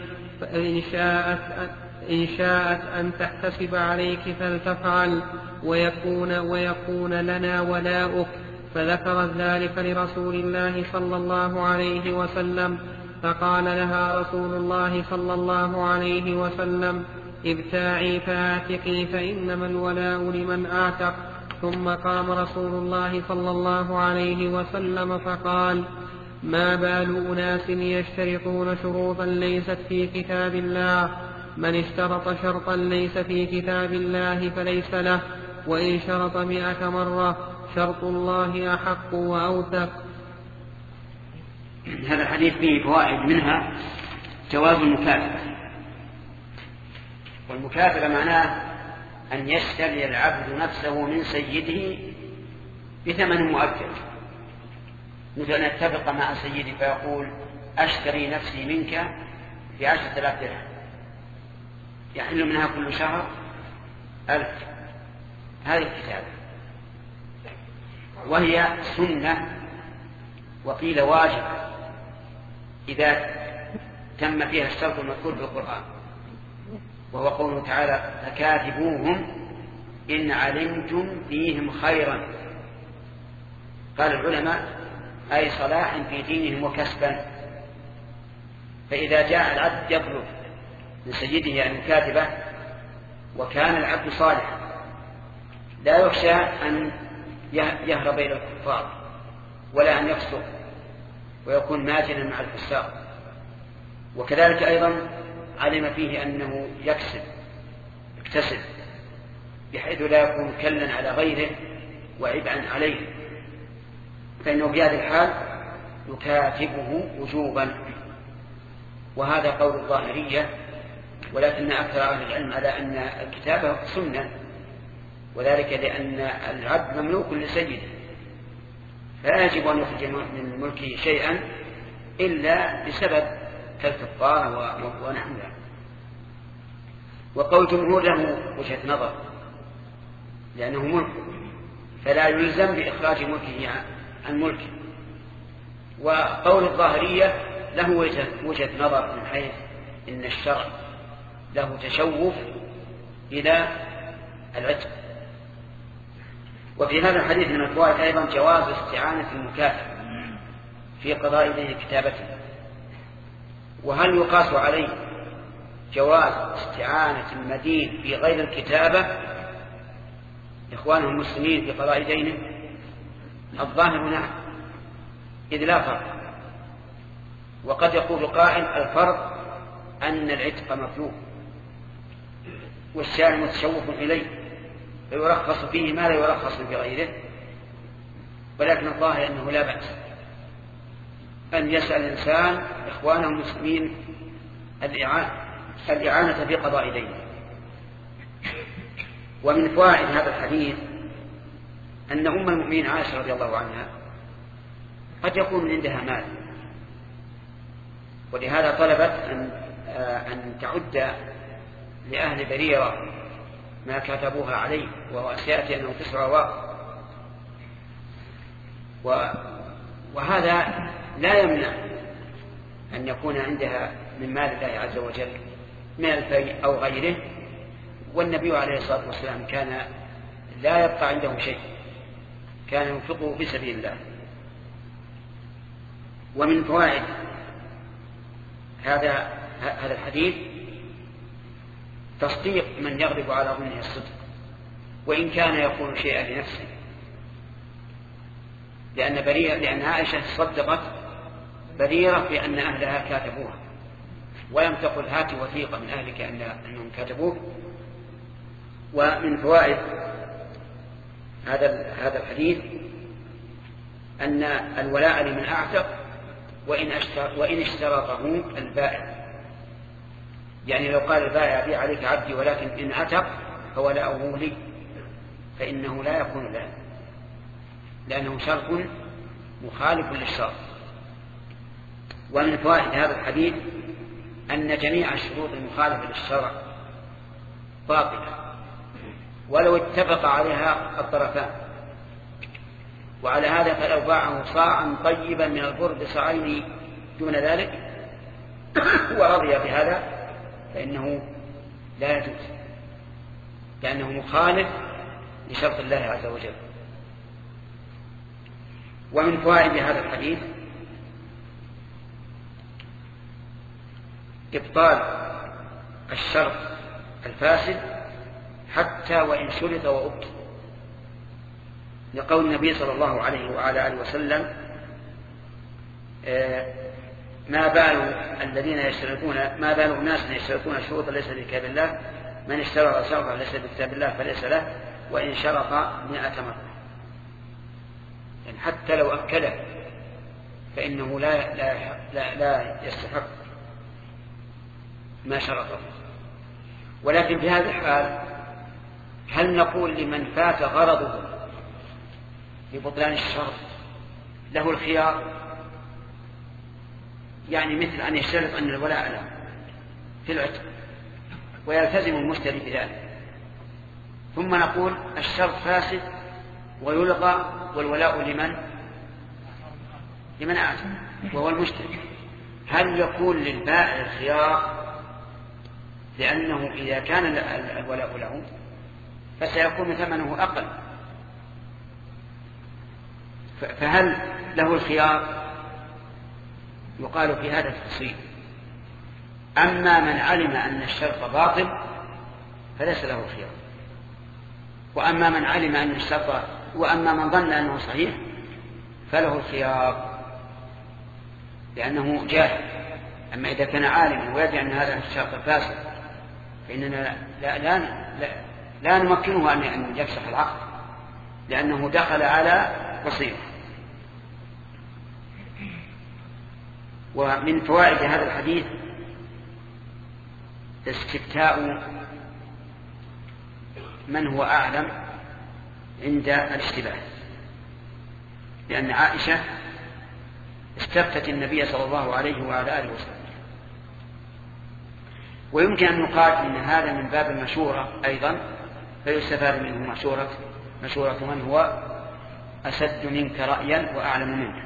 إن شاءت أن تحتسب عليك فلتفعل ويكون لنا ولاؤك. فذكرت ذلك لرسول الله صلى الله عليه وسلم، فقال لها رسول الله صلى الله عليه وسلم: ابتاعي فآتقي فإنما الولاء لمن آتق. ثم قام رسول الله صلى الله عليه وسلم فقال: ما بال أناس يشترطون شروطا ليست في كتاب الله؟ من اشترط شرطا ليس في كتاب الله فليس له، وإن شرط 100 مرة شرط الله أحق وأوثق. هذا الحديث فيه فوائد، منها جواز المكاتبة، والمكاتبة معناه أن يشتري العبد نفسه من سيده بثمن مؤجل، مثل أن يتفق مع سيدي فيقول: أشتري نفسي منك ب10,000 درهم، يحل منها كل شهر 1000. هذه الكتابة، وهي سنة وقيل واجب إذا تم فيها الشرط المذكور في القرآن، وهو قوله تعالى: فكاتبوهم إن علمتم فيهم خيرا. قال العلماء: أي صلاح في دينهم وكسبا. فإذا جاء العبد يطلب من سيده المكاتبة وكان العبد صالحا لا يخشى أن يهرب إلى الكفار ولا أن يفسق ويكون ماجنا مع الفساق، وكذلك أيضا علم فيه أنه يكتسب بحيث لا يكون كلا على غيره وعبئا عليه، فإنه في هذه الحال يكاتبه وجوبا. وهذا قول الظاهرية، ولكن أكثر أهل العلم على أن الكتابة سنة، وذلك لأن العبد مملوك لسيده، فلا يجب أن يخرج من ملكه شيئا إلا بسبب كالكفارة ونحو ذلك. وقول جمهور له وجهة نظر، لأنه ملك فلا يلزم بإخراج ملكه عن ملكه. وقول الظاهرية له وجهة نظر من حيث إن الشرع له تشوف إلى العتق. وفي هذا الحديث من الفوائد أيضا جواز استعانة المكاتب في قضاء دين كتابته. وهل يقاس عليه جواز استعانة المدين في غير الكتابة إخوانه المسلمين في قضاء دينه؟ الظاهر نعم، إذ لا فرق. وقد يقول قائل: الفرق أن العتق مطلوب والشارع متشوف إليه فيرخص فيه ما لا يرخص في غيره، ولكن الظاهر أنه لا بأس أن يسأل الإنسان إخوانه المسلمين الإعانة في قضاء دينه. ومن فوائد هذا الحديث أن أم المؤمنين عائشة رضي الله عنها قد يكون عندها مال، ولهذا طلبت أن تعد لأهل بريرة ما كتبوها عليه، وسيأتي أنه 9 أواق. وهذا لا يمنع أن يكون عندها من مال الله عز وجل من الفيء أو غيره، والنبي عليه الصلاة والسلام كان لا يبقى عنده شيء، كان ينفقه في سبيل الله. ومن فوائد هذا الحديث تصديق من يغلب على ظنه الصدق وإن كان يقول شيئا لنفسه، لأن عائشة صدقت بريرة بأن أهلها كاتبوها ولم تقل هات وثيقة من أهلك أنهم كتبوه. ومن فوائد هذا الحديث أن الولاء لمن أعتق وإن اشترطه البائع. يعني لو قال البائع بيع عليك عبدي ولكن إن عتق فولاؤه لي، فإنه لا يكون له، لأنه شرط مخالف للشرط. ومن فوائد هذا الحديث أن جميع الشروط المخالفة للشرع باطلة ولو اتفق عليها الطرفان. وعلى هذا فلو باعه صاعا طيبا من البر بصاعين دون ذلك ورضي بهذا فإنه لا يجوز، لأنه مخالف لشرط الله عز وجل. ومن فوائد هذا الحديث إبطال الشرط الفاسد حتى وإن شرط وأبطل، لقول النبي صلى الله عليه وعلى آله وسلم ما بال الناس يشترطون شروطا ليس بكتاب الله، من اشترط شرطا ليس بكتاب الله فليس له وإن شرط 100 مرة. يعني حتى لو أكله فإنه لا يستحق ما شرطه. ولكن في هذا الحال هل نقول لمن فات غرضه ببطلان الشرط له الخيار؟ يعني مثل أن يشترط أن الولاء له في العتق ويلتزم المشتري بذلك، ثم نقول الشرط فاسد ويلغى والولاء لمن أعتق وهو المشتري. هل يكون للبائع الخيار؟ لأنه إذا كان الولاء له فسيكون ثمنه أقل، فهل له الخيار؟ يقال في هذا التفصيل: أما من علم أن الشرط باطل فليس له الخيار، وأما من علم أن الشرط وأما من ظن أنه صحيح فله الخيار لأنه جاهل. أما إذا كان عالما ويدري أن هذا الشرط فاسد فإننا لا نمكنه أن يفسخ العقد لأنه دخل على بصيرة. ومن فوائد هذا الحديث استفتاء من هو أعلم عند الاشتباه، لأن عائشة استفتت النبي صلى الله عليه وعلى آله وسلم. ويمكن أن يقال إن هذا من باب المشورة أيضا، فيستفاد منه مشورة من هو أسد منك رأيا وأعلم منك.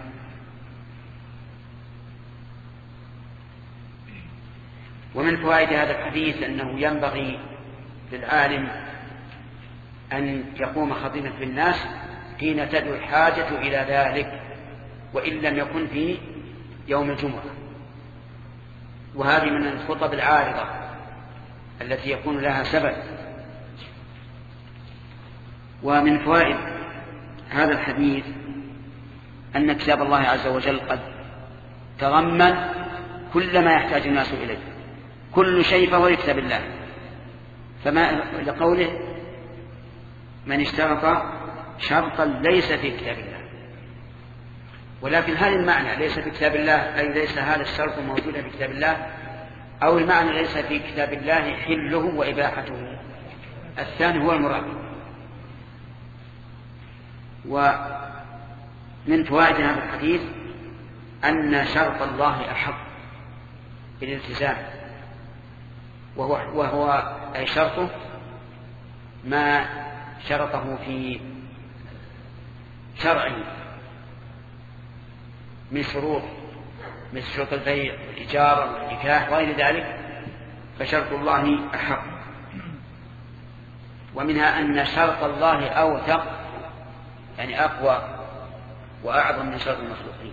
ومن فوائد هذا الحديث أنه ينبغي للعالم أن يقوم خطيبا في الناس حين تدعو الحاجة إلى ذلك، وإن لم يكن في يوم الجمعة. وهذه من الخطب العارضة التي يكون لها سبب. ومن فوائد هذا الحديث أن كتاب الله عز وجل قد تضمن كل ما يحتاج الناس إليه، كل شيء فهو لكتاب الله. فما لقوله من اشترط شرطا ليس في كتاب الله. ولكن هل المعنى ليس في كتاب الله أي ليس هذا الشرط موجودا في كتاب الله، أو المعنى ليس في كتاب الله حله وإباحته؟ الثاني هو المراد. ومن فوائد هذا الحديث أن شرط الله أحق بالالتزام، وهو أي شرطه ما شرطه في شرعه من شروط مثل شروط البيع والإجارة والنكاح وغير ذلك، فشرط الله أحق. ومنها أن شرط الله أوثق، يعني أقوى وأعظم من شرط المخلوقين.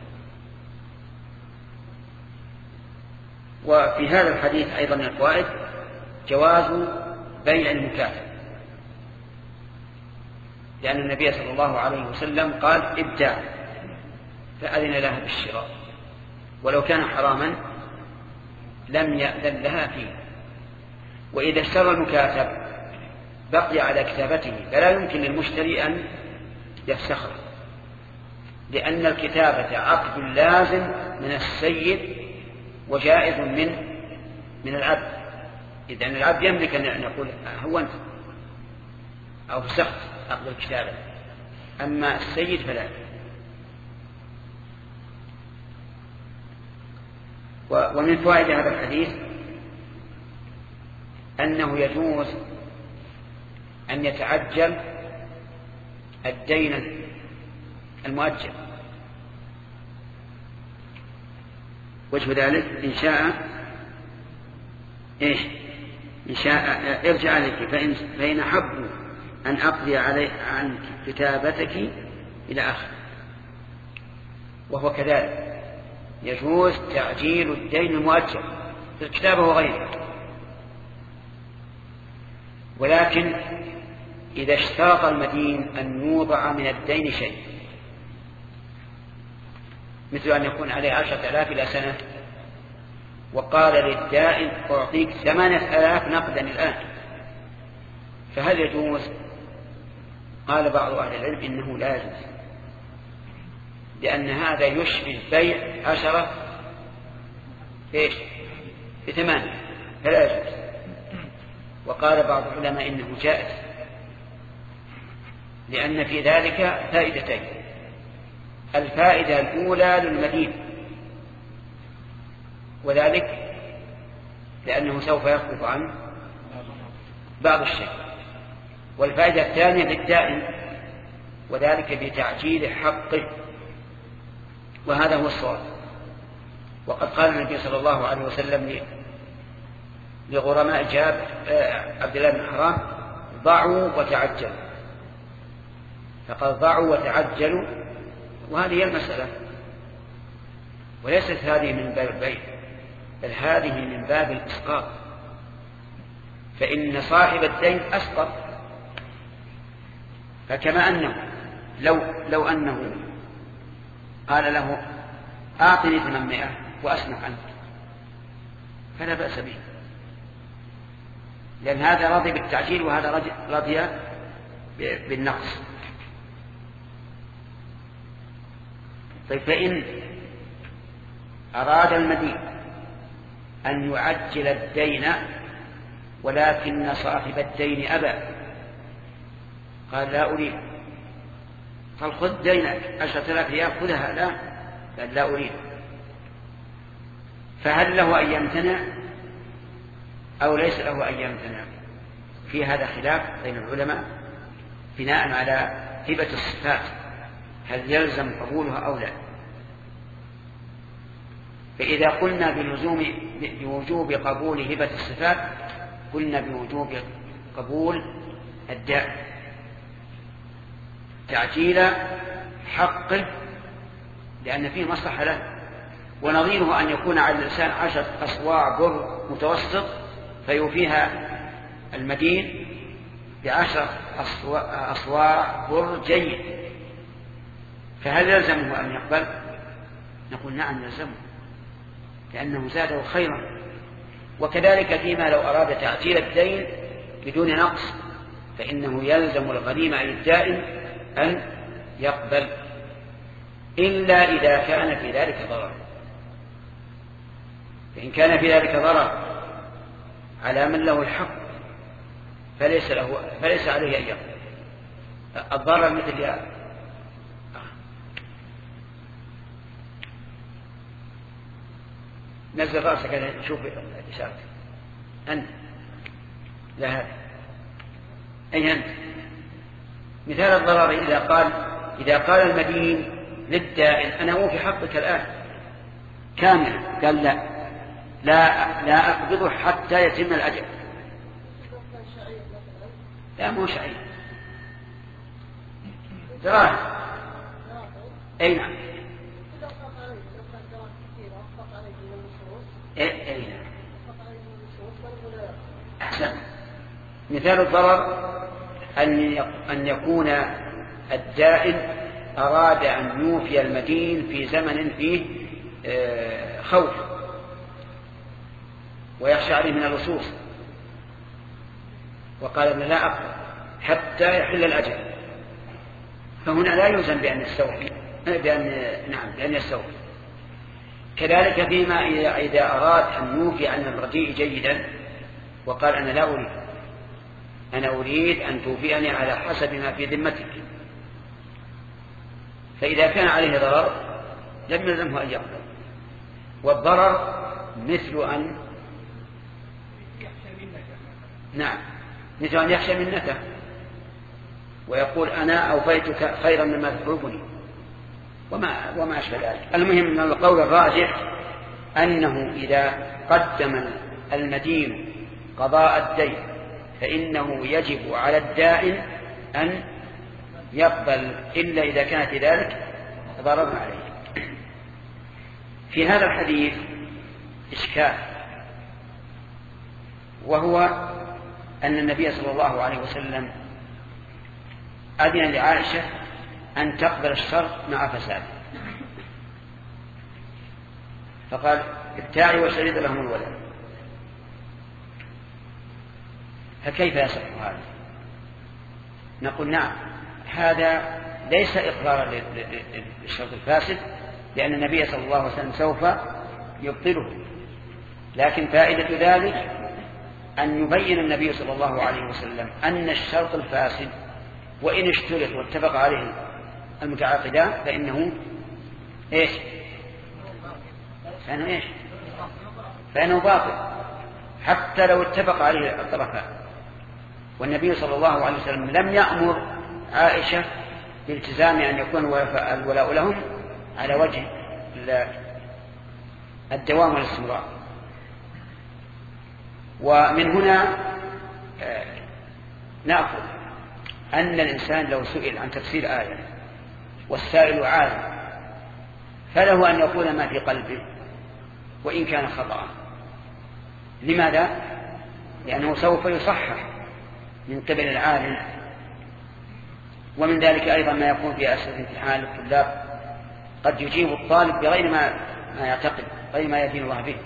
وفي هذا الحديث أيضا من الفوائد جواز بيع المكاتب، لأن النبي صلى الله عليه وسلم قال ابدع، فأذن لها بالشراء، ولو كان حراما لم يأذن لها فيه. وإذا اشترى المكاتب بقي على كتابته فلا يمكن للمشتري أن يفسخه، لأن الكتابة عقد لازم من السيد وجائز من العبد. إذا العبد يملك أن يقول هو أنت أو فسخت عقد الكتابة، أما السيد فلا. ومن فوائد هذا الحديث أنه يجوز أن يتعجل الدين المؤجل. وجه ذلك إن شاء ارجع عليك فإن أحبوا أن أقضي عن كتابتك إلى آخر. وهو كذلك يجوز تعجيل الدين المؤجل في الكتابة وغيره، ولكن إذا اشترط المدين أن يوضع من الدين شيء، مثل أن يكون عليه 10,000 إلى سنة وقال للدائن أعطيك 8,000 نقدا الآن، فهل يجوز؟ قال بعض أهل العلم إنه لا يجوز، لأن هذا يشبه بيع 10 ب8 فلا يجوز. وقال بعض العلماء إنه جائز، لأن في ذلك فائدتين: الفائدة الأولى للمدين، وذلك لأنه سوف يخفف عنه بعض الشيء، والفائدة الثانية للدائن، وذلك بتعجيل حقه، وهذا هو الصواب. وقد قال النبي صلى الله عليه وسلم لغرماء عبد الله بن حرام: ضعوا وتعجلوا. فقال ضعوا وتعجلوا، وهذه هي المسألة، وليست هذه من باب البيع، بل هذه من باب الإسقاط، فإن صاحب الدين أسقط. فكما أنه لو أنه قال له أعطني 800 وأسمح عنك فلا بأس به، لأن هذا راضي بالتعجيل وهذا راضي بالنقص. طيب، فإن أراد المدين أن يعجل الدين ولكن صاحب الدين أبى، قال لا أريد، قال خذ دينك 10,000 ريال خذها الآن، قال لا أريد، فهل له أن يمتنع أو ليس له أن يمتنع؟ في هذا خلاف بين العلماء بناء على هبة الصفات، هل يلزم قبولها أو لا. فإذا قلنا بوجوب قبول هبة الصفات قلنا بوجوب قبول الداء، تعجيل حقه لأن فيه مصلحة له. ونظيره أن يكون على الإنسان 10 أصواع بر متوسط فيوفيها المدين ب10 أصواع بر جيد، فهل يلزمه أن يقبل؟ نقول نعم يلزمه، لأنه زاده خيرا. وكذلك فيما لو أراد تعجيل الدين بدون نقص فإنه يلزم الغريم عن الدائن أن يقبل، إلا إذا كان في ذلك ضرر. فإن كان في ذلك ضرر على من له الحق فليس عليه أن يقبل. الضرر مثل هذا: نزل رأسك أن شوف الإشارة. أنت لا هذا أي أنت. مثال الضرر إذا قال المدين للدائن أنا أوفي حقك الآن كامل، قال لا أقبضه حتى يتم الأجل. لا مو شعير، دراهم. أي نعم، أي نعم. أحسن. مثال الضرر أن يكون الدائن أراد أن يوفي المدين في زمن فيه خوف، ويخشى عليه من اللصوص، وقال ابن لا أقرأ حتى يحل الأجل، فهنا لا يلزم بأن يستوفي بأن يستوفي. كذلك فيما إذا أراد أن يوفي عن الرجيء جيدا وقال أنا لا أريد، أنا أريد أن توفيني على حسب ما في ذمتك، فإذا كان عليه ضرر لم يلزمه أن يقبل. والضرر مثل أن مثل أن يخشى منته ويقول أنا أوفيتك خيرا مما تطلبني وما أشبه ذلك. المهم أن القول الراجح أنه إذا قدم المدين قضاء الدين فإنه يجب على الدائن أن يقبل إلا إذا كانت ذلك ضررا عليه. في هذا الحديث إشكال، وهو أن النبي صلى الله عليه وسلم أذن لعائشة أن تقبل الشرط مع فساده، فقال ابتاعي وشريط لهم الولد، فكيف يصح هذا؟ نقول نعم، هذا ليس إقرارا للشرط الفاسد، لأن النبي صلى الله عليه وسلم سوف يبطله، لكن فائدة ذلك أن يبين النبي صلى الله عليه وسلم أن الشرط الفاسد وإن اشترط واتفق عليه المتعاقدان فإنه إيش؟ فإنه باطل حتى لو اتفق عليه الطرفان. والنبي صلى الله عليه وسلم لم يأمر عائشة بالتزام أن يكون الولاء لهم على وجه الدوام والاستمرار. ومن هنا نأخذ أن الإنسان لو سئل عن تفسير آية والسائل عالم فله أن يقول ما في قلبه وإن كان خطأ. لماذا؟ لأنه سوف يصحح من قبل العالم. ومن ذلك أيضا ما يكون في أسئلة امتحان الطلاب، قد يجيب الطالب بغير ما يعتقد، غير ما يدين الله به.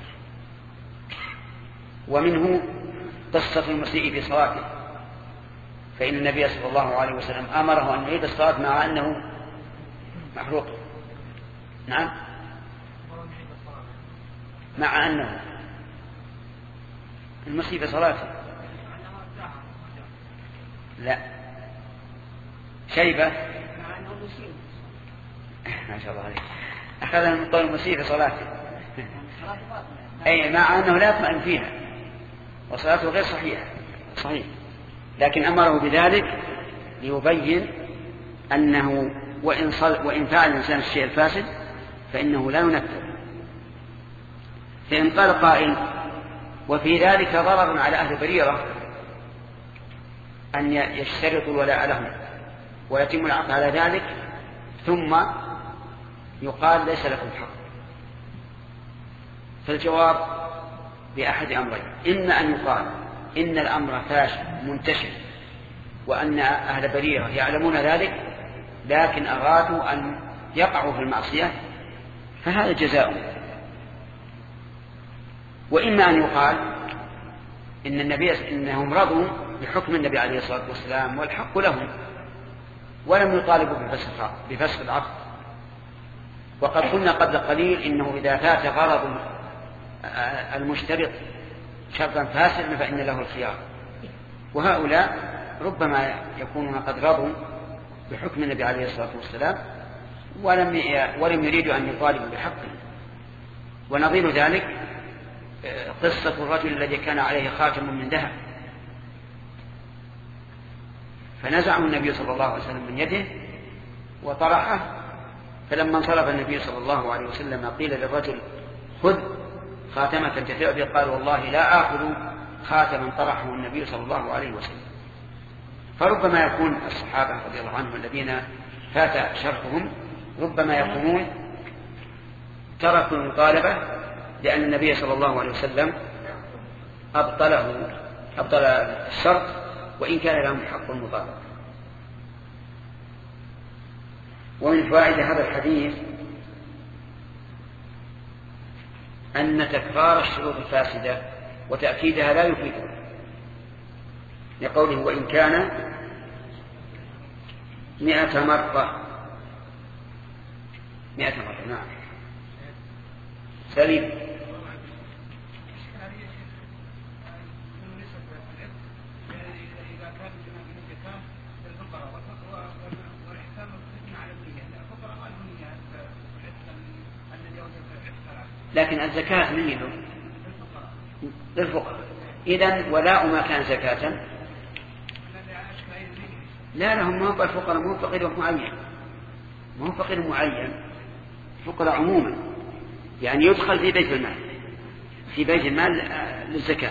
ومنه قصة المسيء في صلاته، فإن النبي صلى الله عليه وسلم أمره أن يعيد الصلاة مع أنه محروق. نعم، مع أنه المسيء في صلاته لا شيبة ما شاء الله عليك أخذنا من قول المسيء في صلاته أي مع أنه لا يطمئن فيها وصلاته غير صحيح، لكن أمره بذلك ليبين أنه وإن فعل الإنسان الشيء الفاسد فإنه لا ينفذ. فإن قال قائل وفي ذلك ضرر على أهل بريرة أن يشترطوا الولاء لهم ويتم العقد على ذلك ثم يقال ليس لكم حق، فالجواب بأحد أمرين: إما أن يقال إن الأمر فاشل منتشر وأن أهل بريرة يعلمون ذلك لكن أرادوا أن يقعوا في المعصية فهذا جزاؤهم، وإما أن يقال إنهم رضوا بحكم النبي عليه الصلاة والسلام والحق لهم ولم يطالبوا بفسخ العقد. وقد قلنا قبل قليل إنه إذا فات غرض المشترط شرطا فاسدا فإن له الخيار، وهؤلاء ربما يكونون قد رضوا بحكم النبي عليه الصلاة والسلام ولم يريدوا أن يطالبوا بحقه. ونظير ذلك قصة الرجل الذي كان عليه خاتم من ذهب فنزعه النبي صلى الله عليه وسلم من يده وطرحه، فلما انصرف النبي صلى الله عليه وسلم قيل للرجل خذ خاتمة تنتفع به، قال والله لا آخذ خاتما طرحه النبي صلى الله عليه وسلم. فربما يكون الصحابة رضي الله عنهم الذين فات شرطهم ربما يكونون تركوا المطالبة لأن النبي صلى الله عليه وسلم أبطل الشرط وإن كان لهم حق المطالبة. ومن فوائد هذا الحديث أن تكرار الشروط الفاسدة وتأكيدها لا يفيده، لقوله وإن كان 100 مرة. 100 مرة. نعم. سليم. لكن الزكاة من للفقراء. إذن ولاء ما كان زكاة لا لهم، ما هو الفقراء، ما هو فقير معين، ما هو فقير معين، فقراء عموما، يعني يدخل في بيت المال، في بيت المال للزكاة.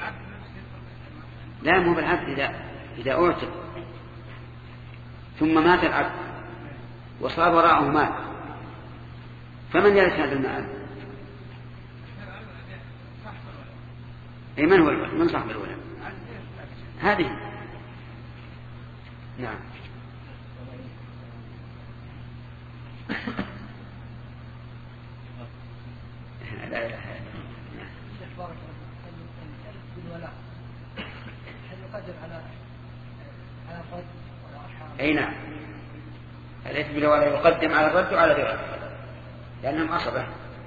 لا مو بالعبد، إذا أعتق ثم مات العبد وصار وراءه مال، فمن يرث هذا المال؟ أي من هو الولد؟ من صاحب الولد؟ هذه. نعم. لا إله إلا الله. أي نعم، الإثم بالولاء يقدم على الرد وعلى الرد لأنهم عصبة.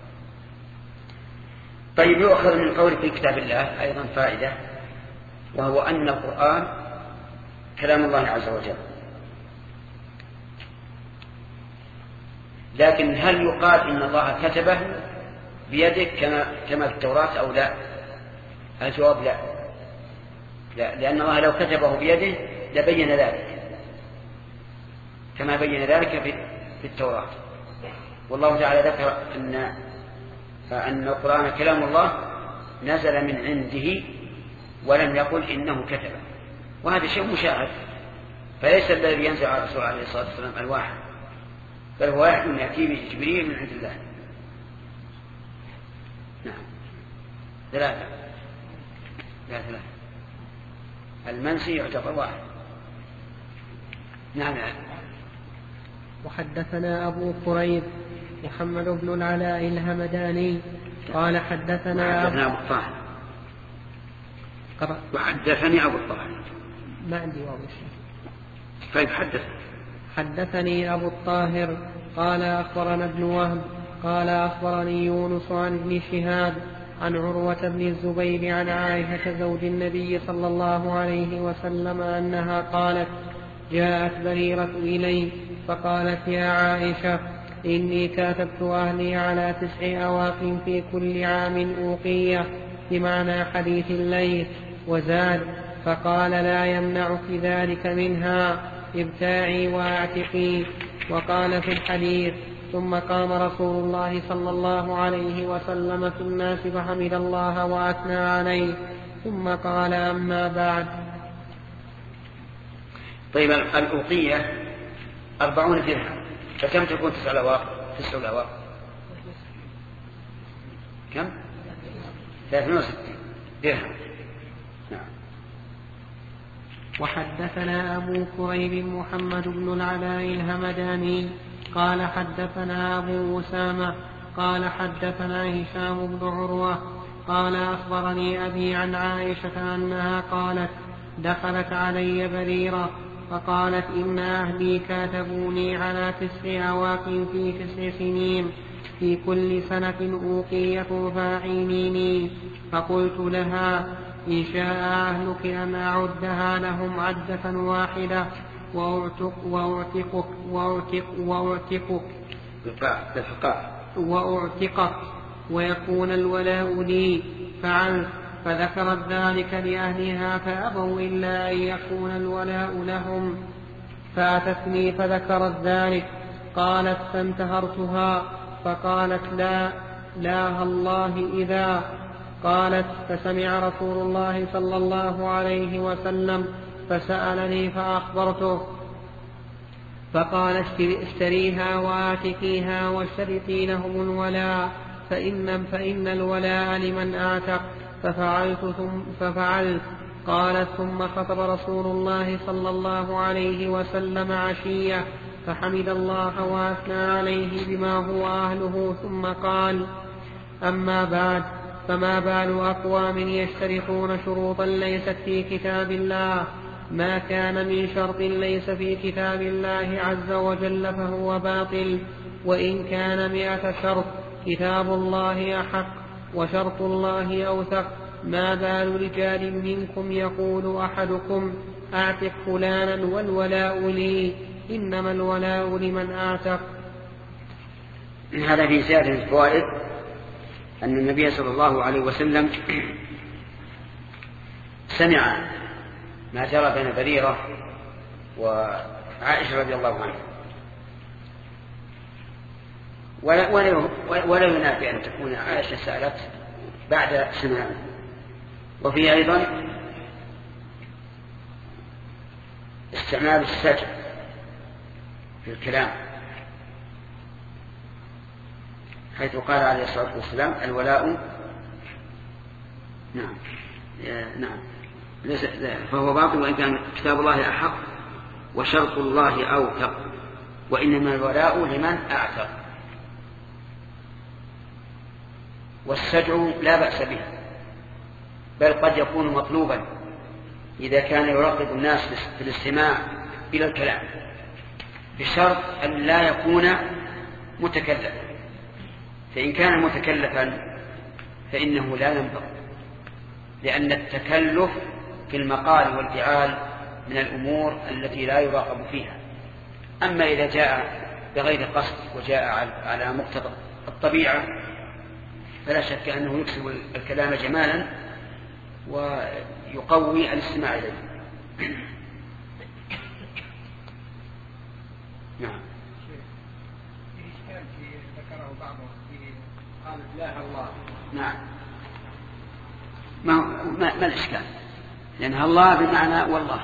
طيب، يؤخذ من قول في كتاب الله أيضا فائدة، وهو أن القرآن كلام الله عز وجل، لكن هل يقال إن الله كتبه بيده كما في التوراة أو لا؟ الجواب لا، لأن الله لو كتبه بيده لبين ذلك كما بين ذلك في التوراة. والله تعالى ذكر أن القرآن كلام الله نزل من عنده ولم يقل إنه كتبه، وهذا شيء مشاهد، فليس الذي ينزل على الرسول عليه الصلاة والسلام الواحد، بل هو واحد يأتي به جبريل من عند الله. نعم. ثلاثة. المنسي يعتبر واحد. نعم. وحدثنا أبو كريب محمد بن العلاء الهمداني قال حدثنا أبو الطاهر. وحدثني أبو الطاهر. ما عندي واو. طيب، حدثني أبو الطاهر قال أخبرنا ابن وهب قال أخبرني يونس عن ابن شهاب عن عروة بن الزبير عن عائشة زوج النبي صلى الله عليه وسلم أنها قالت: جاءت بريرة إلي فقالت: يا عائشة، إني كاتبت أهلي على 9 أواق في كل عام أوقية، بمعنى حديث الليل، وزاد، فقال: لا يمنعك ذلك منها، ابتاعي واعتقي. وقال في الحديث: ثم قام رسول الله صلى الله عليه وسلم في الناس فحمد الله وأثنى عليه، ثم قال: أما بعد. طيب، الأوقية 40 درهم، فكم تكون 9 الأواق؟ 9 الأواق كم؟ 63 درهم. نعم. وحدثنا أبو كريب محمد بن العلاء الهمداني قال حدثنا أبو أسامة قال حدثنا هشام بن عروة قال أخبرني أبي عن عائشة أنها قالت: دخلت علي بريرة فقالت: إن أهلي كاتبوني على 9 أواق في 9 سنين، في كل سنة أوقية فأعينيني. فقلت لها: إن شاء أهلك أن أعدها لهم عدة واحدة وأعتقك ويكون الولاء لي. فعلت، فذكرت ذلك لأهلها فأبوا إلا أن يكون الولاء لهم. فأتتني فذكرت ذلك. قالت: فانتهرتها فقالت: لا الله إذا. قالت: فسمع رسول الله صلى الله عليه وسلم فسألني فأخبرته، فقال: اشتريها وآتكيها واشترطي لهم الولاء، فإن الولاء لمن آتق. ففعلت. قالت: ثم خطب رسول الله صلى الله عليه وسلم عشية فحمد الله وأثنى عليه بما هو أهله، ثم قال: أما بعد، فما بال أقوام يشترطون شروطا ليست في كتاب الله؟ ما كان من شرط ليس في كتاب الله عز وجل فهو باطل، وإن كان 100 شرط كتاب الله أحق وشرط الله أوثق. ما بال رجال منكم يقول أحدكم أعتق فلانا والولاء لي، إنما الولاء لمن أعتق. هذا في زيادة الفوائد أن النبي صلى الله عليه وسلم سمع ما جرى بين بريرة وعائشة رضي الله عنها، ولا ينافي أن تكون عائشة سألت بعد سماعه. وفي أيضا استعمال السجع في الكلام، حيث قال عليه الصلاة والسلام الولاء نعم فهو باطل، وإن كان كتاب الله أحق وشرط الله أوثق، وإنما الولاء لمن أعتق. والسجع لا بأس به، بل قد يكون مطلوبا إذا كان يرغب الناس في الاستماع إلى الكلام، بشرط أن لا يكون متكلفا. فإن كان متكلفا فإنه لا ينبغي، لأن التكلف في المقال والفعال من الأمور التي لا يراقب فيها. أما إذا جاء بغير قصد وجاء على مقتضى الطبيعة فلا شك أنه يكسب الكلام جمالا ويقوي الاستماع إليه. نعم. في إشكال ذكره بعضهم قال إله الله. نعم. ما الإشكال؟ لأنها الله بمعنى والله.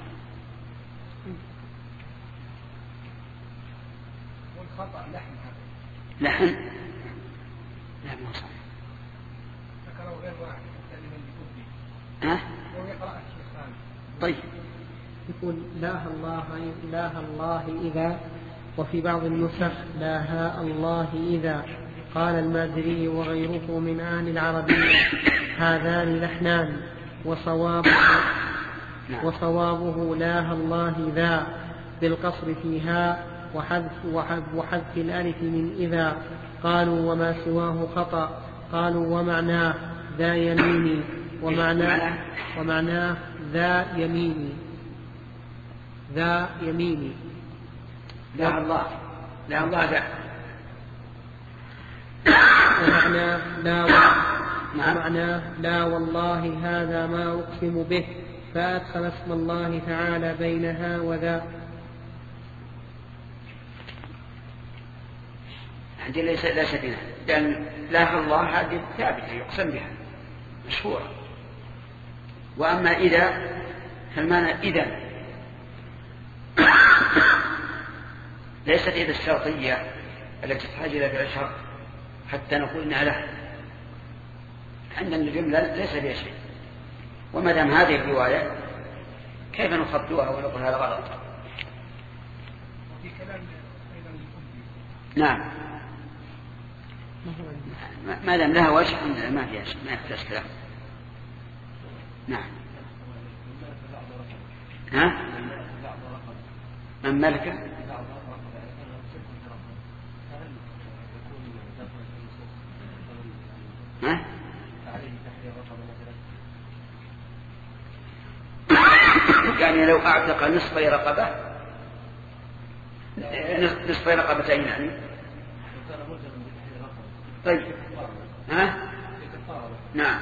والخطأ لحن هذا. لحن؟ لا ما صح. ذكره غير واحد الكلمة اللي تبدي. هو يقرأ الشيخان. طيب. يقول إله الله إذا، وفي بعض النسخ لا هاء الله إذا. قال المازري وغيره من أهل العربية هذان لحنان، وصوابه لا الله ذا بالقصر فيها وحذف الألف من إذا. قالوا وما سواه خطأ. قالوا ومعناه ذا يميني، ومعناه ذا يميني. لا الله ذا. ومعناه لا والله هذا ما أقسم به، فأدخل اسم الله تعالى بينها وذا. عندي ليس بنا، لأن لا الله هذه ثابتة يقسم بها مشهورة. وأما إذا فالمعنى إذا ليست إذا الشرطية التي تحتاج إلى فعل شرط حتى نقول إنها له، عندنا الجملة ليس فيها شيء. وما دام هذه الرواية كيف نخطئها ونقول هذا غلط؟ وفي كلام أيضا نعم، ما دام لها وجه ما فيها شيء، ما يحتاج كلام. نعم. من ملك يعني لو أعتق نصف رقبة، نصف رقبتين يعني. طيب نعم.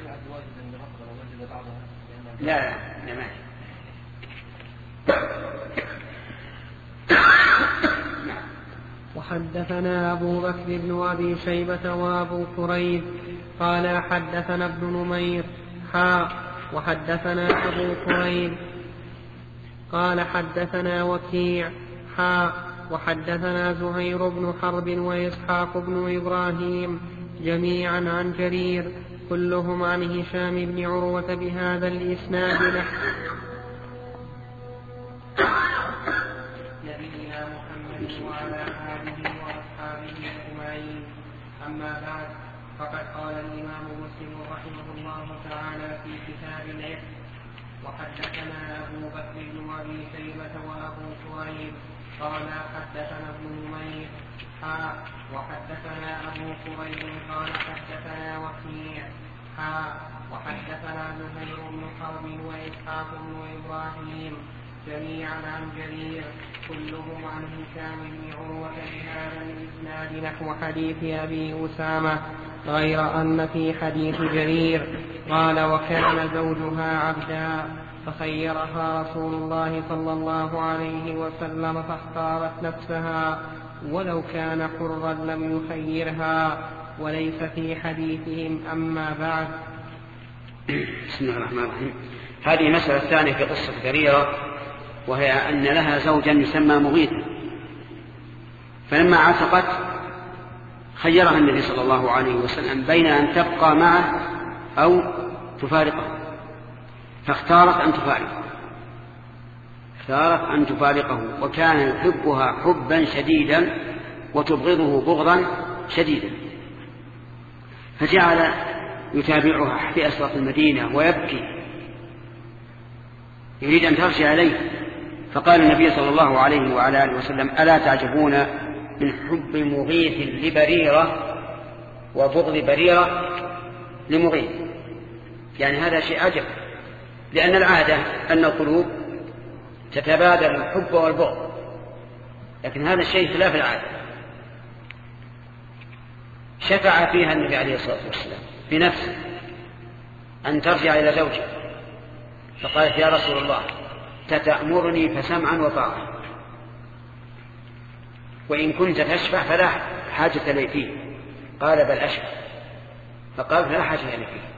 لا ما وحدثنا أبو بكر بن أبي شيبة وأبو كريب قال حدثنا ابن نمير وحدثنا أبو كريب قال حدثنا وكيع وحدثنا زهير بن حرب وإسحاق بن إبراهيم جميعا عن جرير كلهم عن هشام بن عروة بهذا الإسناد نبينا محمد وعلى آله وأصحابه أجمعين. أما بعد، فقد قال الإمام مسلم رحمه الله تعالى في كتاب العتق: وحدثنا أبو بكر بن أبي شيبة وأبو كريب قال حدثنا ابن نمير وحدثنا أبو كريب قال حدثنا وكيع وحدثنا زهير بن حرب وإسحاق بن إبراهيم جميعا عن جرير كلهم عن هشام بن عروة بهذا الإسناد نحو حديث أبي أسامة، غير أن في حديث جرير قال: وكان زوجها عبدا فخيرها رسول الله صلى الله عليه وسلم فاختارت نفسها، ولو كان حرا لم يخيرها. وليس في حديثهم. أما بعد. بسم الله الرحمن الرحيم. هذه مسألة ثانية في قصة بريرة، وهي أن لها زوجا يسمى مغيثا، فلما عتقت خيرها النبي صلى الله عليه وسلم بين أن تبقى معه أو تفارقه، فاختارت أن تفارقه، وكان يحبها حبا شديدا وتبغضه بغضا شديدا، فجعل يتابعها في أسواق المدينة ويبكي يريد أن ترجع إليه. فقال النبي صلى الله عليه وعلى آله وسلم: ألا تعجبون من حب مغيث لبريرة وبغض بريرة لمغيث؟ يعني هذا شيء عجب، لأن العادة أن القلوب تتبادل الحب والبغض، لكن هذا الشيء خلاف العادة. شفع فيها النبي عليه الصلاة والسلام بنفسه أن ترجع إلى زوجها، فقالت: يا رسول الله، تتأمرني فسمعا وطاعة، وإن كنت تشفع فلا حاجة لي فيه. قال: بل أشفع. فقال: فلا حاجة لي فيه.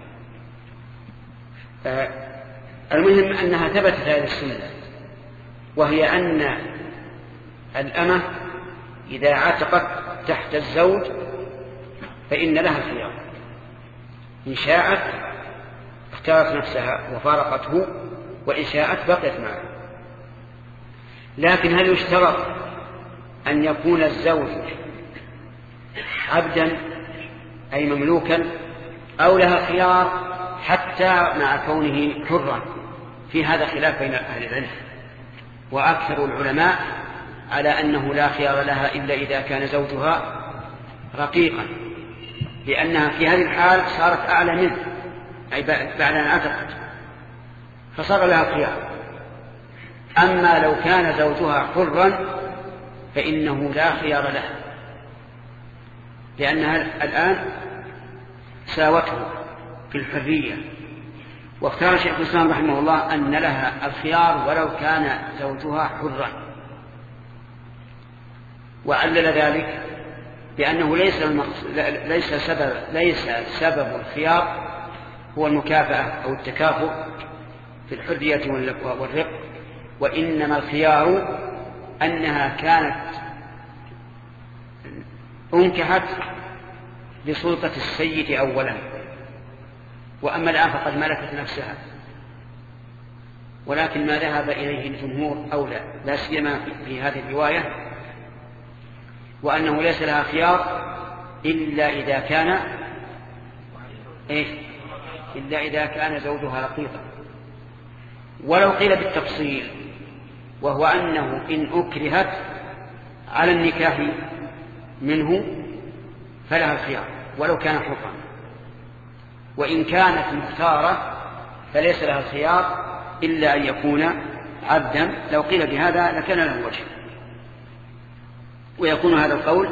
المهم أنها ثبتت هذه السنة، وهي أن الأمة إذا عتقت تحت الزوج فإن لها الخيار، إن شاءت اختارت نفسها وفارقته، وإن شاءت بقيت معه. لكن هل يشترط أن يكون الزوج عبدا أي مملوكا، أو لها خيار حتى مع كونه حرا؟ في هذا خلاف بين أهل العلم، وأكثر العلماء على أنه لا خيار لها إلا إذا كان زوجها رقيقا، لأنها في هذه الحال صارت أعلى منه، أي بعد أن عتقت فصار لها خيار. أما لو كان زوجها حرا فإنه لا خيار لها، لأنها الآن ساوته في الحرية. واختار شيخ الإسلام رحمه الله أن لها الخيار ولو كان زوجها حرا، وعلل ذلك بأنه ليس سبب الخيار هو المكافأة أو التكافؤ في الحرية والرق، وإنما الخيار أنها كانت أنكحت بسلطة السيد أولا، وأما الآن فقد ملكت نفسها. ولكن ما ذهب إليه الجمهور أولى، لا سيما في هذه الرواية، وأنه ليس لها خيار إلا إذا كان زوجها رقيقا. ولو قيل بالتفصيل، وهو أنه إن أكرهت على النكاح منه فلها الخيار ولو كان حرا، وإن كانت مختارة فليس لها الخيار إلا أن يكون عبدا. لو قيل بهذا لكان له وجه، ويكون هذا القول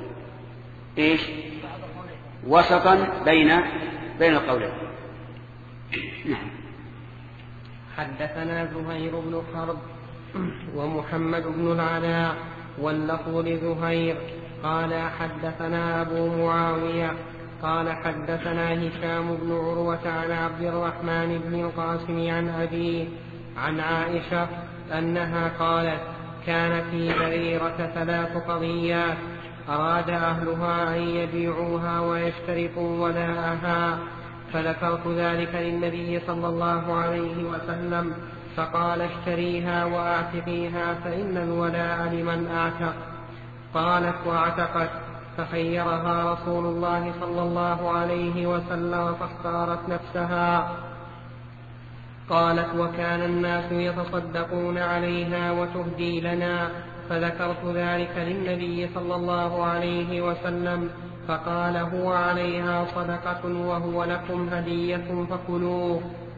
وسطا بين القولين. نعم. حدثنا زهير بن حرب ومحمد بن العلاء واللفظ لزهير قال حدثنا أبو معاوية قال حدثنا هشام بن عروة عن عبد الرحمن بن القاسم عن أبيه عن عائشة أنها قالت: كان في بريرة 3 قضيات أراد أهلها أن يبيعوها ويشترطوا ولاءها، فذكرت ذلك للنبي صلى الله عليه وسلم، فقال: اشتريها وأعتقيها فإن الولاء لمن أعتق. قالت: واعتقت. فخيرها رسول الله صلى الله عليه وسلم فاختارت نفسها. قالت: وكان الناس يتصدقون عليها وتهدي لنا، فذكرت ذلك للنبي صلى الله عليه وسلم فقال: هو عليها صدقة وهو لكم هدية فكلوه.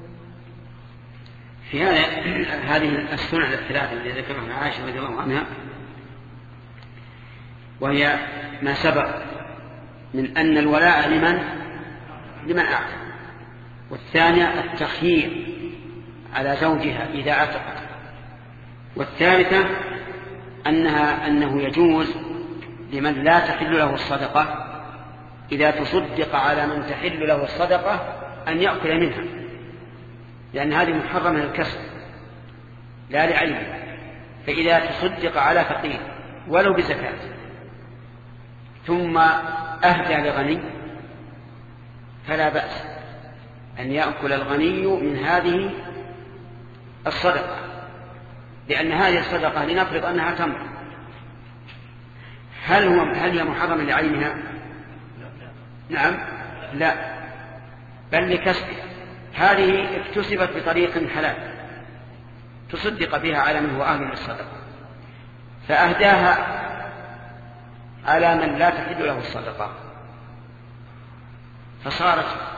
في هذه السنة الثلاثة التي ذكرها عائشة رضي الله عنها، وهي ما سبق من أن الولاء لمن أعتق، والثانية التخيير على زوجها إذا أعتقت، والثالثة أنه يجوز لمن لا تحل له الصدقة إذا تصدق على من تحل له الصدقة أن يأكل منها، لأن هذه محرمة للكسب لا لعينه. فإذا تصدق على فقير ولو بزكاة ثم أهدى لغني فلا بأس أن يأكل الغني من هذه الصدقة، لأن هذه الصدقة لنفرض أنها تمر، هل هي محرمة لعينها؟ نعم، لا، بل لكسبها. هذه اكتسبت بطريق حلال تصدق بها على من هو أهل للصدقة، فأهداها على من لا تحل له الصدقة، فصارت